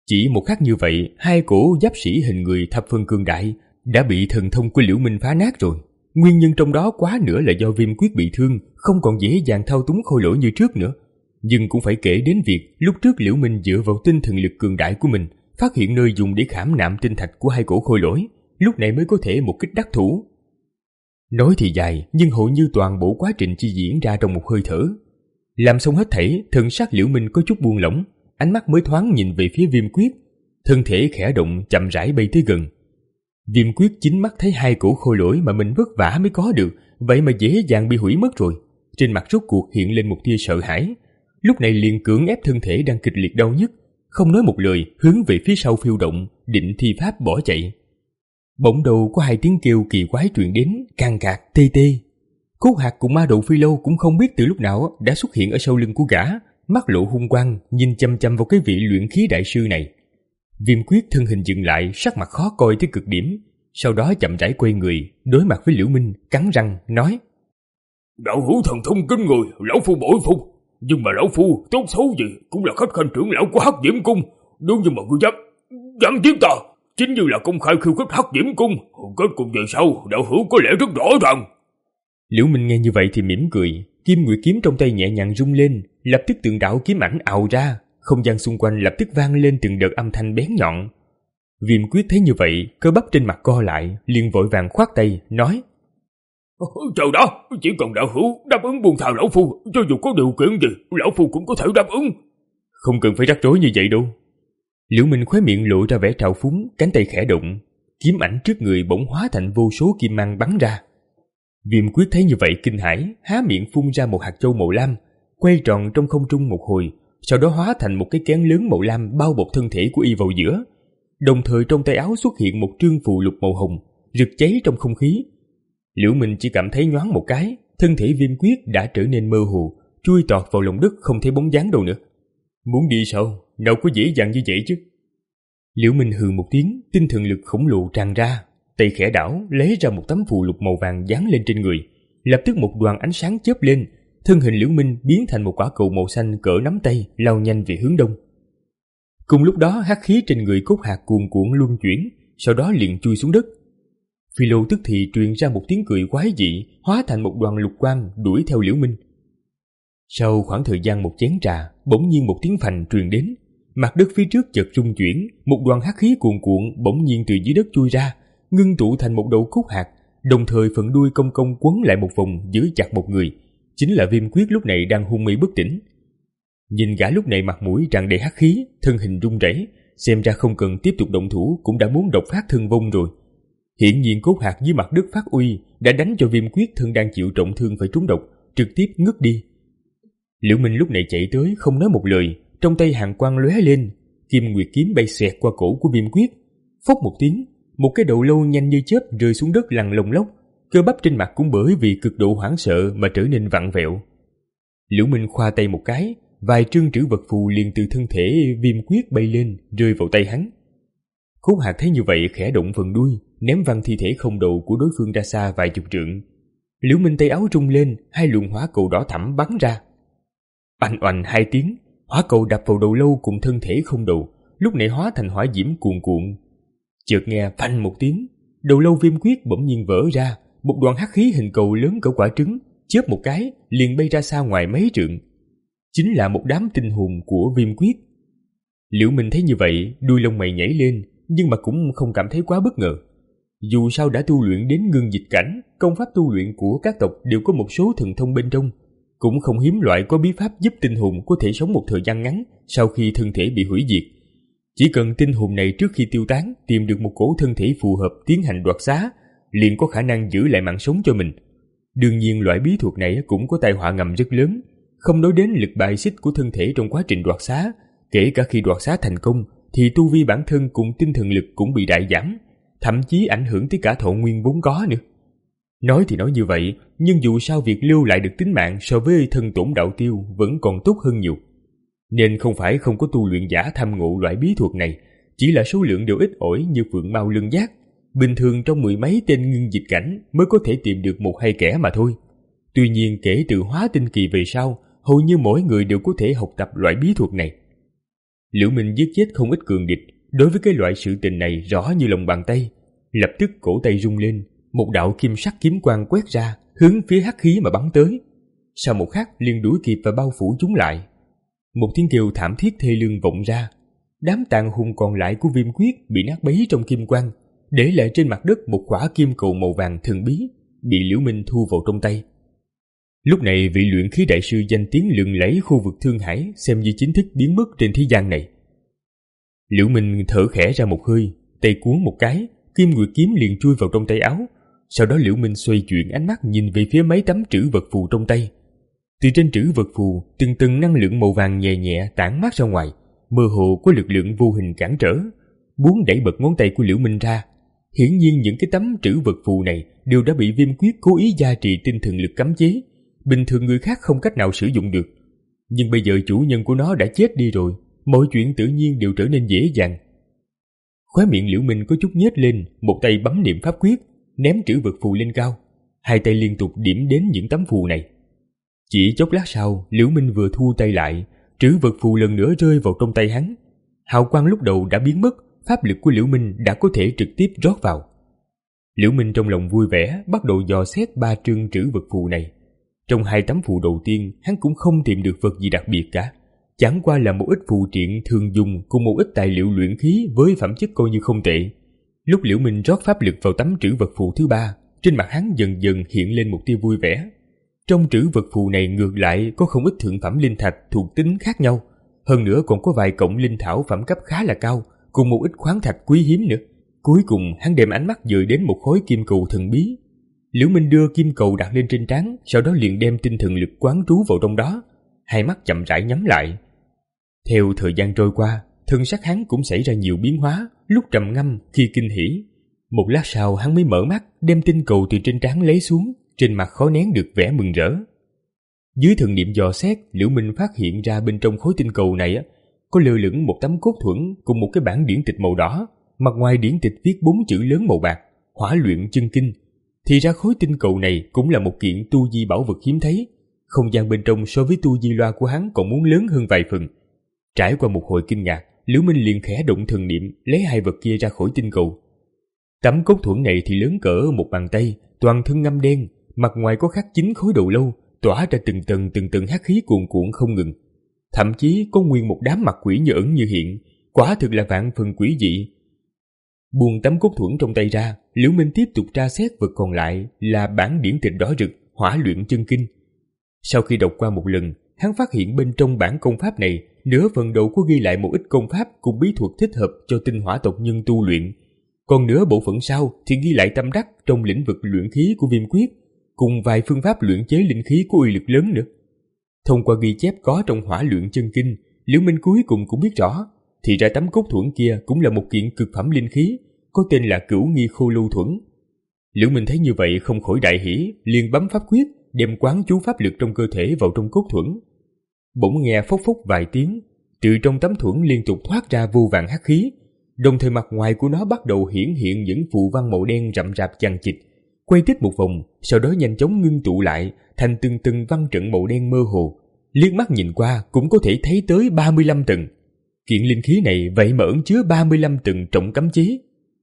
Chỉ một khắc như vậy, hai cổ giáp sĩ hình người thập phần cường đại đã bị thần thông của Liễu Minh phá nát rồi. Nguyên nhân trong đó quá nữa là do Viêm Quyết bị thương, không còn dễ dàng thao túng khôi lỗi như trước nữa. Nhưng cũng phải kể đến việc lúc trước Liễu Minh dựa vào tinh thần lực cường đại của mình, phát hiện nơi dùng để khảm nạm tinh thạch của hai cổ khôi lỗi, lúc này mới có thể một kích đắc thủ. Nói thì dài, nhưng hầu như toàn bộ quá trình chỉ diễn ra trong một hơi thở. Làm xong hết thảy, thần sắc Liễu Minh có chút buông lỏng, ánh mắt mới thoáng nhìn về phía Viêm Quyết, thân thể khẽ động chậm rãi bay tới gần. Viêm Quyết chính mắt thấy hai cổ khôi lỗi mà mình vất vả mới có được, vậy mà dễ dàng bị hủy mất rồi. Trên mặt rốt cuộc hiện lên một tia sợ hãi, lúc này liền cưỡng ép thân thể đang kịch liệt đau nhức, không nói một lời hướng về phía sau phiêu động, định thi pháp bỏ chạy. Bỗng đầu có hai tiếng kêu kỳ quái truyền đến, càng cạc tê tê. Cốt Hạc cùng Ma Đầu Phi Lâu cũng không biết từ lúc nào đã xuất hiện ở sau lưng của gã, mắt lộ hung quang nhìn chăm chăm vào cái vị luyện khí đại sư này. Viêm Quyết thân hình dừng lại, sắc mặt khó coi tới cực điểm, sau đó chậm rãi quay người, đối mặt với Liễu Minh, cắn răng nói: đạo hữu thần thông kinh người, lão phu bội phục, nhưng mà lão phu tốt xấu gì cũng là khách khanh trưởng lão của Hắc Diễm Cung, nếu như mà ngươi dám dám giết ta, chính như là công khai khiêu khích Hắc Diễm Cung, kết cục về sau đạo hữu có lẽ rất rõ ràng. Liễu Minh nghe như vậy thì mỉm cười, Kim Nguyệt kiếm trong tay nhẹ nhàng rung lên, lập tức từng đạo kiếm ảnh ào ra, không gian xung quanh lập tức vang lên từng đợt âm thanh bén nhọn. Viêm Quyết thấy như vậy, cơ bắp trên mặt co lại, liền vội vàng khoát tay nói: trời đó, chỉ cần đạo hữu đáp ứng buông tha lão phu, cho dù có điều kiện gì lão phu cũng có thể đáp ứng. Không cần phải rắc rối như vậy đâu. Liễu Minh khóe miệng lộ ra vẻ trào phúng, cánh tay khẽ động, kiếm ảnh trước người bỗng hóa thành vô số kim mang bắn ra. Viêm Quyết thấy như vậy kinh hãi, há miệng phun ra một hạt châu màu lam, quay tròn trong không trung một hồi, sau đó hóa thành một cái kén lớn màu lam bao bọc thân thể của y vào giữa. Đồng thời trong tay áo xuất hiện một trương phù lục màu hồng, rực cháy trong không khí. Liễu Minh chỉ cảm thấy nhoáng một cái, thân thể Viêm Quyết đã trở nên mơ hồ, chui tọt vào lòng đất không thấy bóng dáng đâu nữa. Muốn đi sao? Nào có dễ dàng như vậy chứ. Liễu Minh hừ một tiếng, tinh thần lực khổng lồ tràn ra, tay khẽ đảo lấy ra một tấm phù lục màu vàng dán lên trên người, lập tức một đoàn ánh sáng chớp lên, thân hình Liễu Minh biến thành một quả cầu màu xanh cỡ nắm tay, lao nhanh về hướng đông. Cùng lúc đó hắc khí trên người Cốt Hạc cuồn cuộn luân chuyển, sau đó liền chui xuống đất. Phi Lô tức thì truyền ra một tiếng cười quái dị, hóa thành một đoàn lục quang đuổi theo Liễu Minh. Sau khoảng thời gian một chén trà, bỗng nhiên một tiếng phành truyền đến, mặt đất phía trước chợt rung chuyển, một đoàn hắc khí cuồn cuộn bỗng nhiên từ dưới đất chui ra, ngưng tụ thành một đầu Cốt Hạc, đồng thời phần đuôi cong cong quấn lại một vòng giữ chặt một người, chính là Viêm Quyết lúc này đang hôn mê bất tỉnh. Nhìn gã lúc này mặt mũi tràn đầy hắc khí, thân hình run rẩy, xem ra không cần tiếp tục động thủ cũng đã muốn độc phát thân vong rồi. Hiển nhiên Cốt Hạc dưới mặt đất phát uy đã đánh cho Viêm Quyết thân đang chịu trọng thương phải trúng độc, trực tiếp ngất đi. Liễu Minh lúc này chạy tới không nói một lời, trong tay hàn quang lóe lên, Kim Nguyệt kiếm bay xẹt qua cổ của Viêm Quyết, phốc một tiếng, một cái đầu lâu nhanh như chớp rơi xuống đất lăn lông lốc, cơ bắp trên mặt cũng bởi vì cực độ hoảng sợ mà trở nên vặn vẹo. Liễu Minh khoa tay một cái, vài trương trữ vật phù liền từ thân thể Viêm Quyết bay lên, rơi vào tay hắn. Cốt Hạc thấy như vậy khẽ động phần đuôi, ném văng thi thể không đầu của đối phương ra xa vài chục trượng. Liễu Minh tay áo rung lên, hai luồng hỏa cầu đỏ thẫm bắn ra. Oanh oanh hai tiếng, hỏa cầu đập vào đầu lâu cùng thân thể không đầu, lúc này hóa thành hỏa diễm cuồn cuộn. Chợt nghe phanh một tiếng, đầu lâu Viêm Quyết bỗng nhiên vỡ ra, một đoàn hắc khí hình cầu lớn cỡ quả trứng, chớp một cái liền bay ra xa ngoài mấy trượng. Chính là một đám tinh hồn của Viêm Quyết. Liễu Minh thấy như vậy, đuôi lông mày nhảy lên, nhưng mà cũng không cảm thấy quá bất ngờ. Dù sao đã tu luyện đến ngưng dịch cảnh, công pháp tu luyện của các tộc đều có một số thần thông bên trong, cũng không hiếm loại có bí pháp giúp tinh hồn có thể sống một thời gian ngắn sau khi thân thể bị hủy diệt. Chỉ cần tinh hồn này trước khi tiêu tán tìm được một cổ thân thể phù hợp tiến hành đoạt xá, liền có khả năng giữ lại mạng sống cho mình. Đương nhiên loại bí thuật này cũng có tai họa ngầm rất lớn, không nói đến lực bài xích của thân thể trong quá trình đoạt xá, kể cả khi đoạt xá thành công thì tu vi bản thân cùng tinh thần lực cũng bị đại giảm, thậm chí ảnh hưởng tới cả thọ nguyên vốn có nữa. Nói thì nói như vậy, nhưng dù sao việc lưu lại được tính mạng so với thân tổn đạo tiêu vẫn còn tốt hơn nhiều. Nên không phải không có tu luyện giả tham ngộ loại bí thuật này, chỉ là số lượng đều ít ỏi như phượng mao lân giác. Bình thường trong mười mấy tên ngưng dịch cảnh mới có thể tìm được một hai kẻ mà thôi. Tuy nhiên kể từ hóa tinh kỳ về sau, hầu như mỗi người đều có thể học tập loại bí thuật này. Liễu Minh giết chết không ít cường địch, đối với cái loại sự tình này rõ như lòng bàn tay. Lập tức cổ tay rung lên, một đạo kim sắc kiếm quang quét ra, hướng phía hắc khí mà bắn tới. Sau một khắc liền đuổi kịp và bao phủ chúng lại. Một tiếng kêu thảm thiết thê lương vọng ra. Đám tàn hùng còn lại của Viêm Quyết bị nát bấy trong kim quang, để lại trên mặt đất một quả kim cầu màu vàng thần bí, bị Liễu Minh thu vào trong tay. Lúc này vị luyện khí đại sư danh tiếng lừng lẫy khu vực Thương Hải xem như chính thức biến mất trên thế gian này. Liễu Minh thở khẽ ra một hơi, tay cuốn một cái, kim nguyệt kiếm liền chui vào trong tay áo. Sau đó Liễu Minh xoay chuyển ánh mắt nhìn về phía mấy tấm trữ vật phù trong tay. Từ trên trữ vật phù, từng từng năng lượng màu vàng nhẹ nhẹ tản mát ra ngoài, mơ hồ có lực lượng vô hình cản trở, muốn đẩy bật ngón tay của Liễu Minh ra. Hiển nhiên những cái tấm trữ vật phù này đều đã bị Viêm Quyết cố ý gia trì tinh thần lực cấm chế, bình thường người khác không cách nào sử dụng được. Nhưng bây giờ chủ nhân của nó đã chết đi rồi, mọi chuyện tự nhiên đều trở nên dễ dàng. Khóe miệng Liễu Minh có chút nhếch lên, một tay bấm niệm pháp quyết, ném trữ vật phù lên cao, hai tay liên tục điểm đến những tấm phù này. Chỉ chốc lát sau, Liễu Minh vừa thu tay lại, trữ vật phù lần nữa rơi vào trong tay hắn. Hào quang lúc đầu đã biến mất, pháp lực của Liễu Minh đã có thể trực tiếp rót vào. Liễu Minh trong lòng vui vẻ, bắt đầu dò xét ba trương trữ vật phù này. Trong hai tấm phù đầu tiên, hắn cũng không tìm được vật gì đặc biệt cả, chẳng qua là một ít phù triện thường dùng cùng một ít tài liệu luyện khí với phẩm chất coi như không tệ. Lúc Liễu Minh rót pháp lực vào tấm trữ vật phù thứ ba, trên mặt hắn dần dần hiện lên một tia vui vẻ. Trong trữ vật phù này ngược lại có không ít thượng phẩm linh thạch thuộc tính khác nhau, hơn nữa còn có vài cọng linh thảo phẩm cấp khá là cao, cùng một ít khoáng thạch quý hiếm nữa. Cuối cùng hắn đem ánh mắt dời đến một khối kim cầu thần bí. Liễu Minh đưa kim cầu đặt lên trên trán, sau đó liền đem tinh thần lực quán trú vào trong đó, hai mắt chậm rãi nhắm lại. Theo thời gian trôi qua, thân sắc hắn cũng xảy ra nhiều biến hóa, lúc trầm ngâm, khi kinh hỉ. Một lát sau hắn mới mở mắt, đem tinh cầu từ trên trán lấy xuống, trên mặt khó nén được vẻ mừng rỡ. Dưới thần niệm dò xét, Liễu Minh phát hiện ra bên trong khối tinh cầu này có lơ lửng một tấm cốt thuẫn cùng một cái bản điển tịch màu đỏ, mặt ngoài điển tịch viết bốn chữ lớn màu bạc: Hỏa Luyện Chân Kinh. Thì ra khối tinh cầu này cũng là một kiện tu di bảo vật hiếm thấy, không gian bên trong so với tu di loa của hắn còn muốn lớn hơn vài phần. Trải qua một hồi kinh ngạc, Liễu Minh liền khẽ động thần niệm lấy hai vật kia ra khỏi tinh cầu. Tấm cốt thuẫn này thì lớn cỡ một bàn tay, toàn thân ngăm đen, mặt ngoài có khắc chín khối đầu lâu, tỏa ra từng tầng từng tầng hắc khí cuồn cuộn không ngừng. Thậm chí có nguyên một đám mặt quỷ như ẩn như hiện, quả thực là vạn phần quỷ dị. Buông tấm cốt thuẫn trong tay ra, Liễu Minh tiếp tục tra xét vật còn lại là bản điển tịch đỏ rực Hỏa Luyện Chân Kinh. Sau khi đọc qua một lần, hắn phát hiện bên trong bản công pháp này, nửa phần đầu có ghi lại một ít công pháp cùng bí thuật thích hợp cho tinh hỏa tộc nhân tu luyện, còn nửa bộ phận sau thì ghi lại tâm đắc trong lĩnh vực luyện khí của Viêm Quyết, cùng vài phương pháp luyện chế linh khí có uy lực lớn nữa. Thông qua ghi chép có trong Hỏa Luyện Chân Kinh, Liễu Minh cuối cùng cũng biết rõ, thì ra tấm cốt thuẫn kia cũng là một kiện cực phẩm linh khí, có tên là Cửu Nghi Khô Lưu Thuẫn. Liễu Minh thấy như vậy không khỏi đại hỉ, liền bấm pháp quyết, đem quán chú pháp lực trong cơ thể vào trong cốt thuẫn. Bỗng nghe phốc phốc vài tiếng, từ trong tấm thuẫn liên tục thoát ra vô vàn hắc khí, đồng thời mặt ngoài của nó bắt đầu hiển hiện những phù văn màu đen rậm rạp chằng chịt, quay tích một vòng, sau đó nhanh chóng ngưng tụ lại thành từng từng văn trận màu đen mơ hồ, liếc mắt nhìn qua cũng có thể thấy tới ba mươi lăm tầng. Kiện linh khí này vậy mà ẩn chứa ba mươi lăm tầng trọng cấm chế.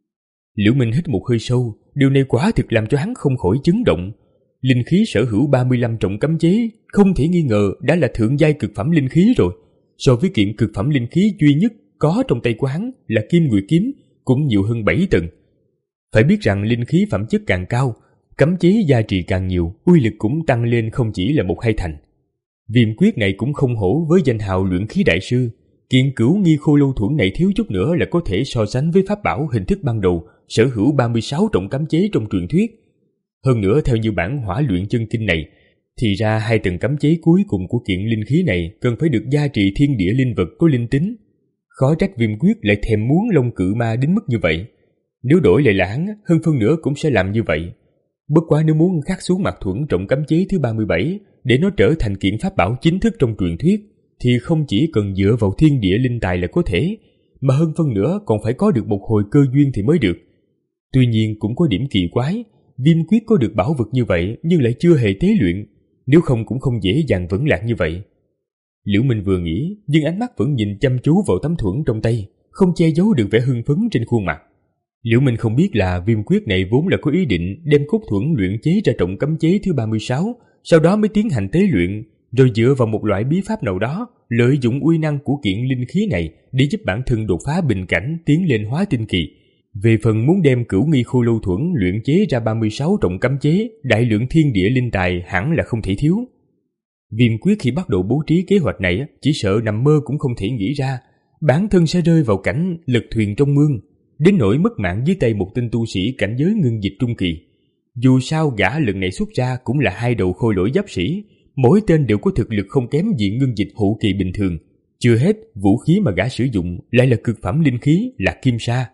Liễu Minh hít một hơi sâu, điều này quả thực làm cho hắn không khỏi chấn động. Linh khí sở hữu ba mươi lăm trọng cấm chế, không thể nghi ngờ đã là thượng giai cực phẩm linh khí rồi. So với kiện cực phẩm linh khí duy nhất có trong tay của hắn là Kim Nguyệt Kiếm, cũng nhiều hơn bảy tầng. Phải biết rằng linh khí phẩm chất càng cao, cấm chế gia trì càng nhiều, uy lực cũng tăng lên không chỉ là một hai thành. Viêm Quyết này cũng không hổ với danh hào luyện khí đại sư. Kiện Cửu Nghi Khô Lưu Thuẫn này thiếu chút nữa là có thể so sánh với pháp bảo hình thức ban đầu sở hữu ba mươi sáu trọng cấm chế trong truyền thuyết. Hơn nữa theo như bản Hỏa Luyện Chân Kinh này, thì ra hai tầng cấm chế cuối cùng của kiện linh khí này cần phải được gia trì thiên địa linh vật có linh tính. Khó trách Viêm Quyết lại thèm muốn Long Cự Ma đến mức như vậy. Nếu đổi lại là hắn, hơn phân nữa cũng sẽ làm như vậy. Bất quá nếu muốn khắc xuống mặt thuẫn trọng cấm chế thứ ba mươi bảy để nó trở thành kiện pháp bảo chính thức trong truyền thuyết, thì không chỉ cần dựa vào thiên địa linh tài là có thể, mà hơn phân nữa còn phải có được một hồi cơ duyên thì mới được. Tuy nhiên cũng có điểm kỳ quái, Viêm Quyết có được bảo vật như vậy nhưng lại chưa hề tế luyện, nếu không cũng không dễ dàng vững lạc như vậy. Liễu Minh vừa nghĩ, nhưng ánh mắt vẫn nhìn chăm chú vào tấm thuẫn trong tay, không che giấu được vẻ hưng phấn trên khuôn mặt. Liễu Minh không biết là viêm quyết này vốn là có ý định đem cốt thuẫn luyện chế ra trọng cấm chế thứ ba mươi sáu, sau đó mới tiến hành tế luyện, rồi dựa vào một loại bí pháp nào đó, lợi dụng uy năng của kiện linh khí này để giúp bản thân đột phá bình cảnh tiến lên hóa tinh kỳ. Về phần muốn đem Cửu Nghi Khô Lâu Thuẫn luyện chế ra ba mươi sáu trọng cấm chế, đại lượng thiên địa linh tài hẳn là không thể thiếu. Viêm quyết khi bắt đầu bố trí kế hoạch này chỉ sợ nằm mơ cũng không thể nghĩ ra, bản thân sẽ rơi vào cảnh lật thuyền trong mương, đến nỗi mất mạng dưới tay một tên tu sĩ cảnh giới ngưng dịch trung kỳ. Dù sao gã lần này xuất ra cũng là hai đầu khôi lỗi giáp sĩ, mỗi tên đều có thực lực không kém gì ngưng dịch hậu kỳ bình thường. Chưa hết, vũ khí mà gã sử dụng lại là cực phẩm linh khí, là kim sa.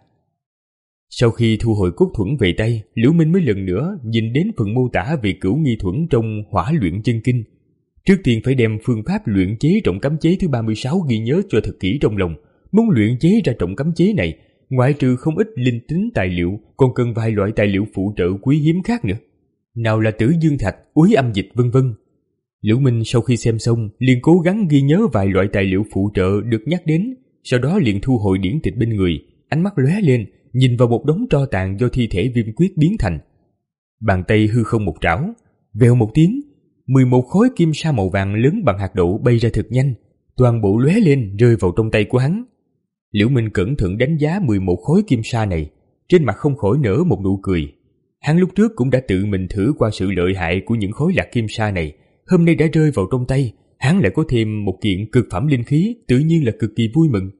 Sau khi thu hồi cốt thuẫn về tay, Liễu Minh mới lần nữa nhìn đến phần mô tả về Cửu Nghi thuẫn trong Hỏa Luyện Chân Kinh. Trước tiên phải đem phương pháp luyện chế trọng cấm chế thứ ba mươi sáu ghi nhớ cho thật kỹ trong lòng. Muốn luyện chế ra trọng cấm chế này, ngoại trừ không ít linh tính tài liệu, còn cần vài loại tài liệu phụ trợ quý hiếm khác nữa. Nào là Tử Dương Thạch, Úy Âm Dịch vân vân. Liễu Minh sau khi xem xong, liền cố gắng ghi nhớ vài loại tài liệu phụ trợ được nhắc đến, sau đó liền thu hồi điển tịch bên người, ánh mắt lóe lên, nhìn vào một đống tro tàn do thi thể viêm quyết biến thành. Bàn tay hư không một trảo, vèo một tiếng, mười một khối kim sa màu vàng lớn bằng hạt đậu bay ra thật nhanh, toàn bộ lóe lên rơi vào trong tay của hắn. Liễu Minh cẩn thận đánh giá mười một khối kim sa này, trên mặt không khỏi nở một nụ cười. Hắn lúc trước cũng đã tự mình thử qua sự lợi hại của những khối lạc kim sa này, hôm nay đã rơi vào trong tay, hắn lại có thêm một kiện cực phẩm linh khí, tự nhiên là cực kỳ vui mừng.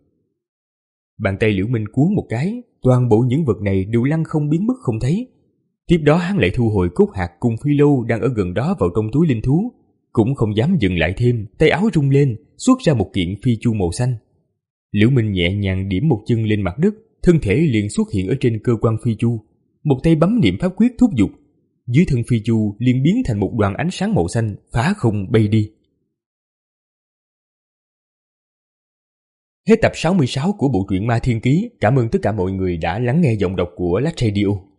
Bàn tay Liễu Minh cuốn một cái, toàn bộ những vật này đều lăn không biến mất không thấy. Tiếp đó hắn lại thu hồi cốt hạt cùng phi lâu đang ở gần đó vào trong túi linh thú, cũng không dám dừng lại thêm, tay áo rung lên, xuất ra một kiện phi chu màu xanh. Liễu Minh nhẹ nhàng điểm một chân lên mặt đất, thân thể liền xuất hiện ở trên cơ quan phi chu, một tay bấm niệm pháp quyết thúc giục, dưới thân phi chu liền biến thành một đoàn ánh sáng màu xanh phá không bay đi. Hết tập sáu mươi sáu của bộ truyện Ma Thiên Ký. Cảm ơn tất cả mọi người đã lắng nghe giọng đọc của Lách Radio.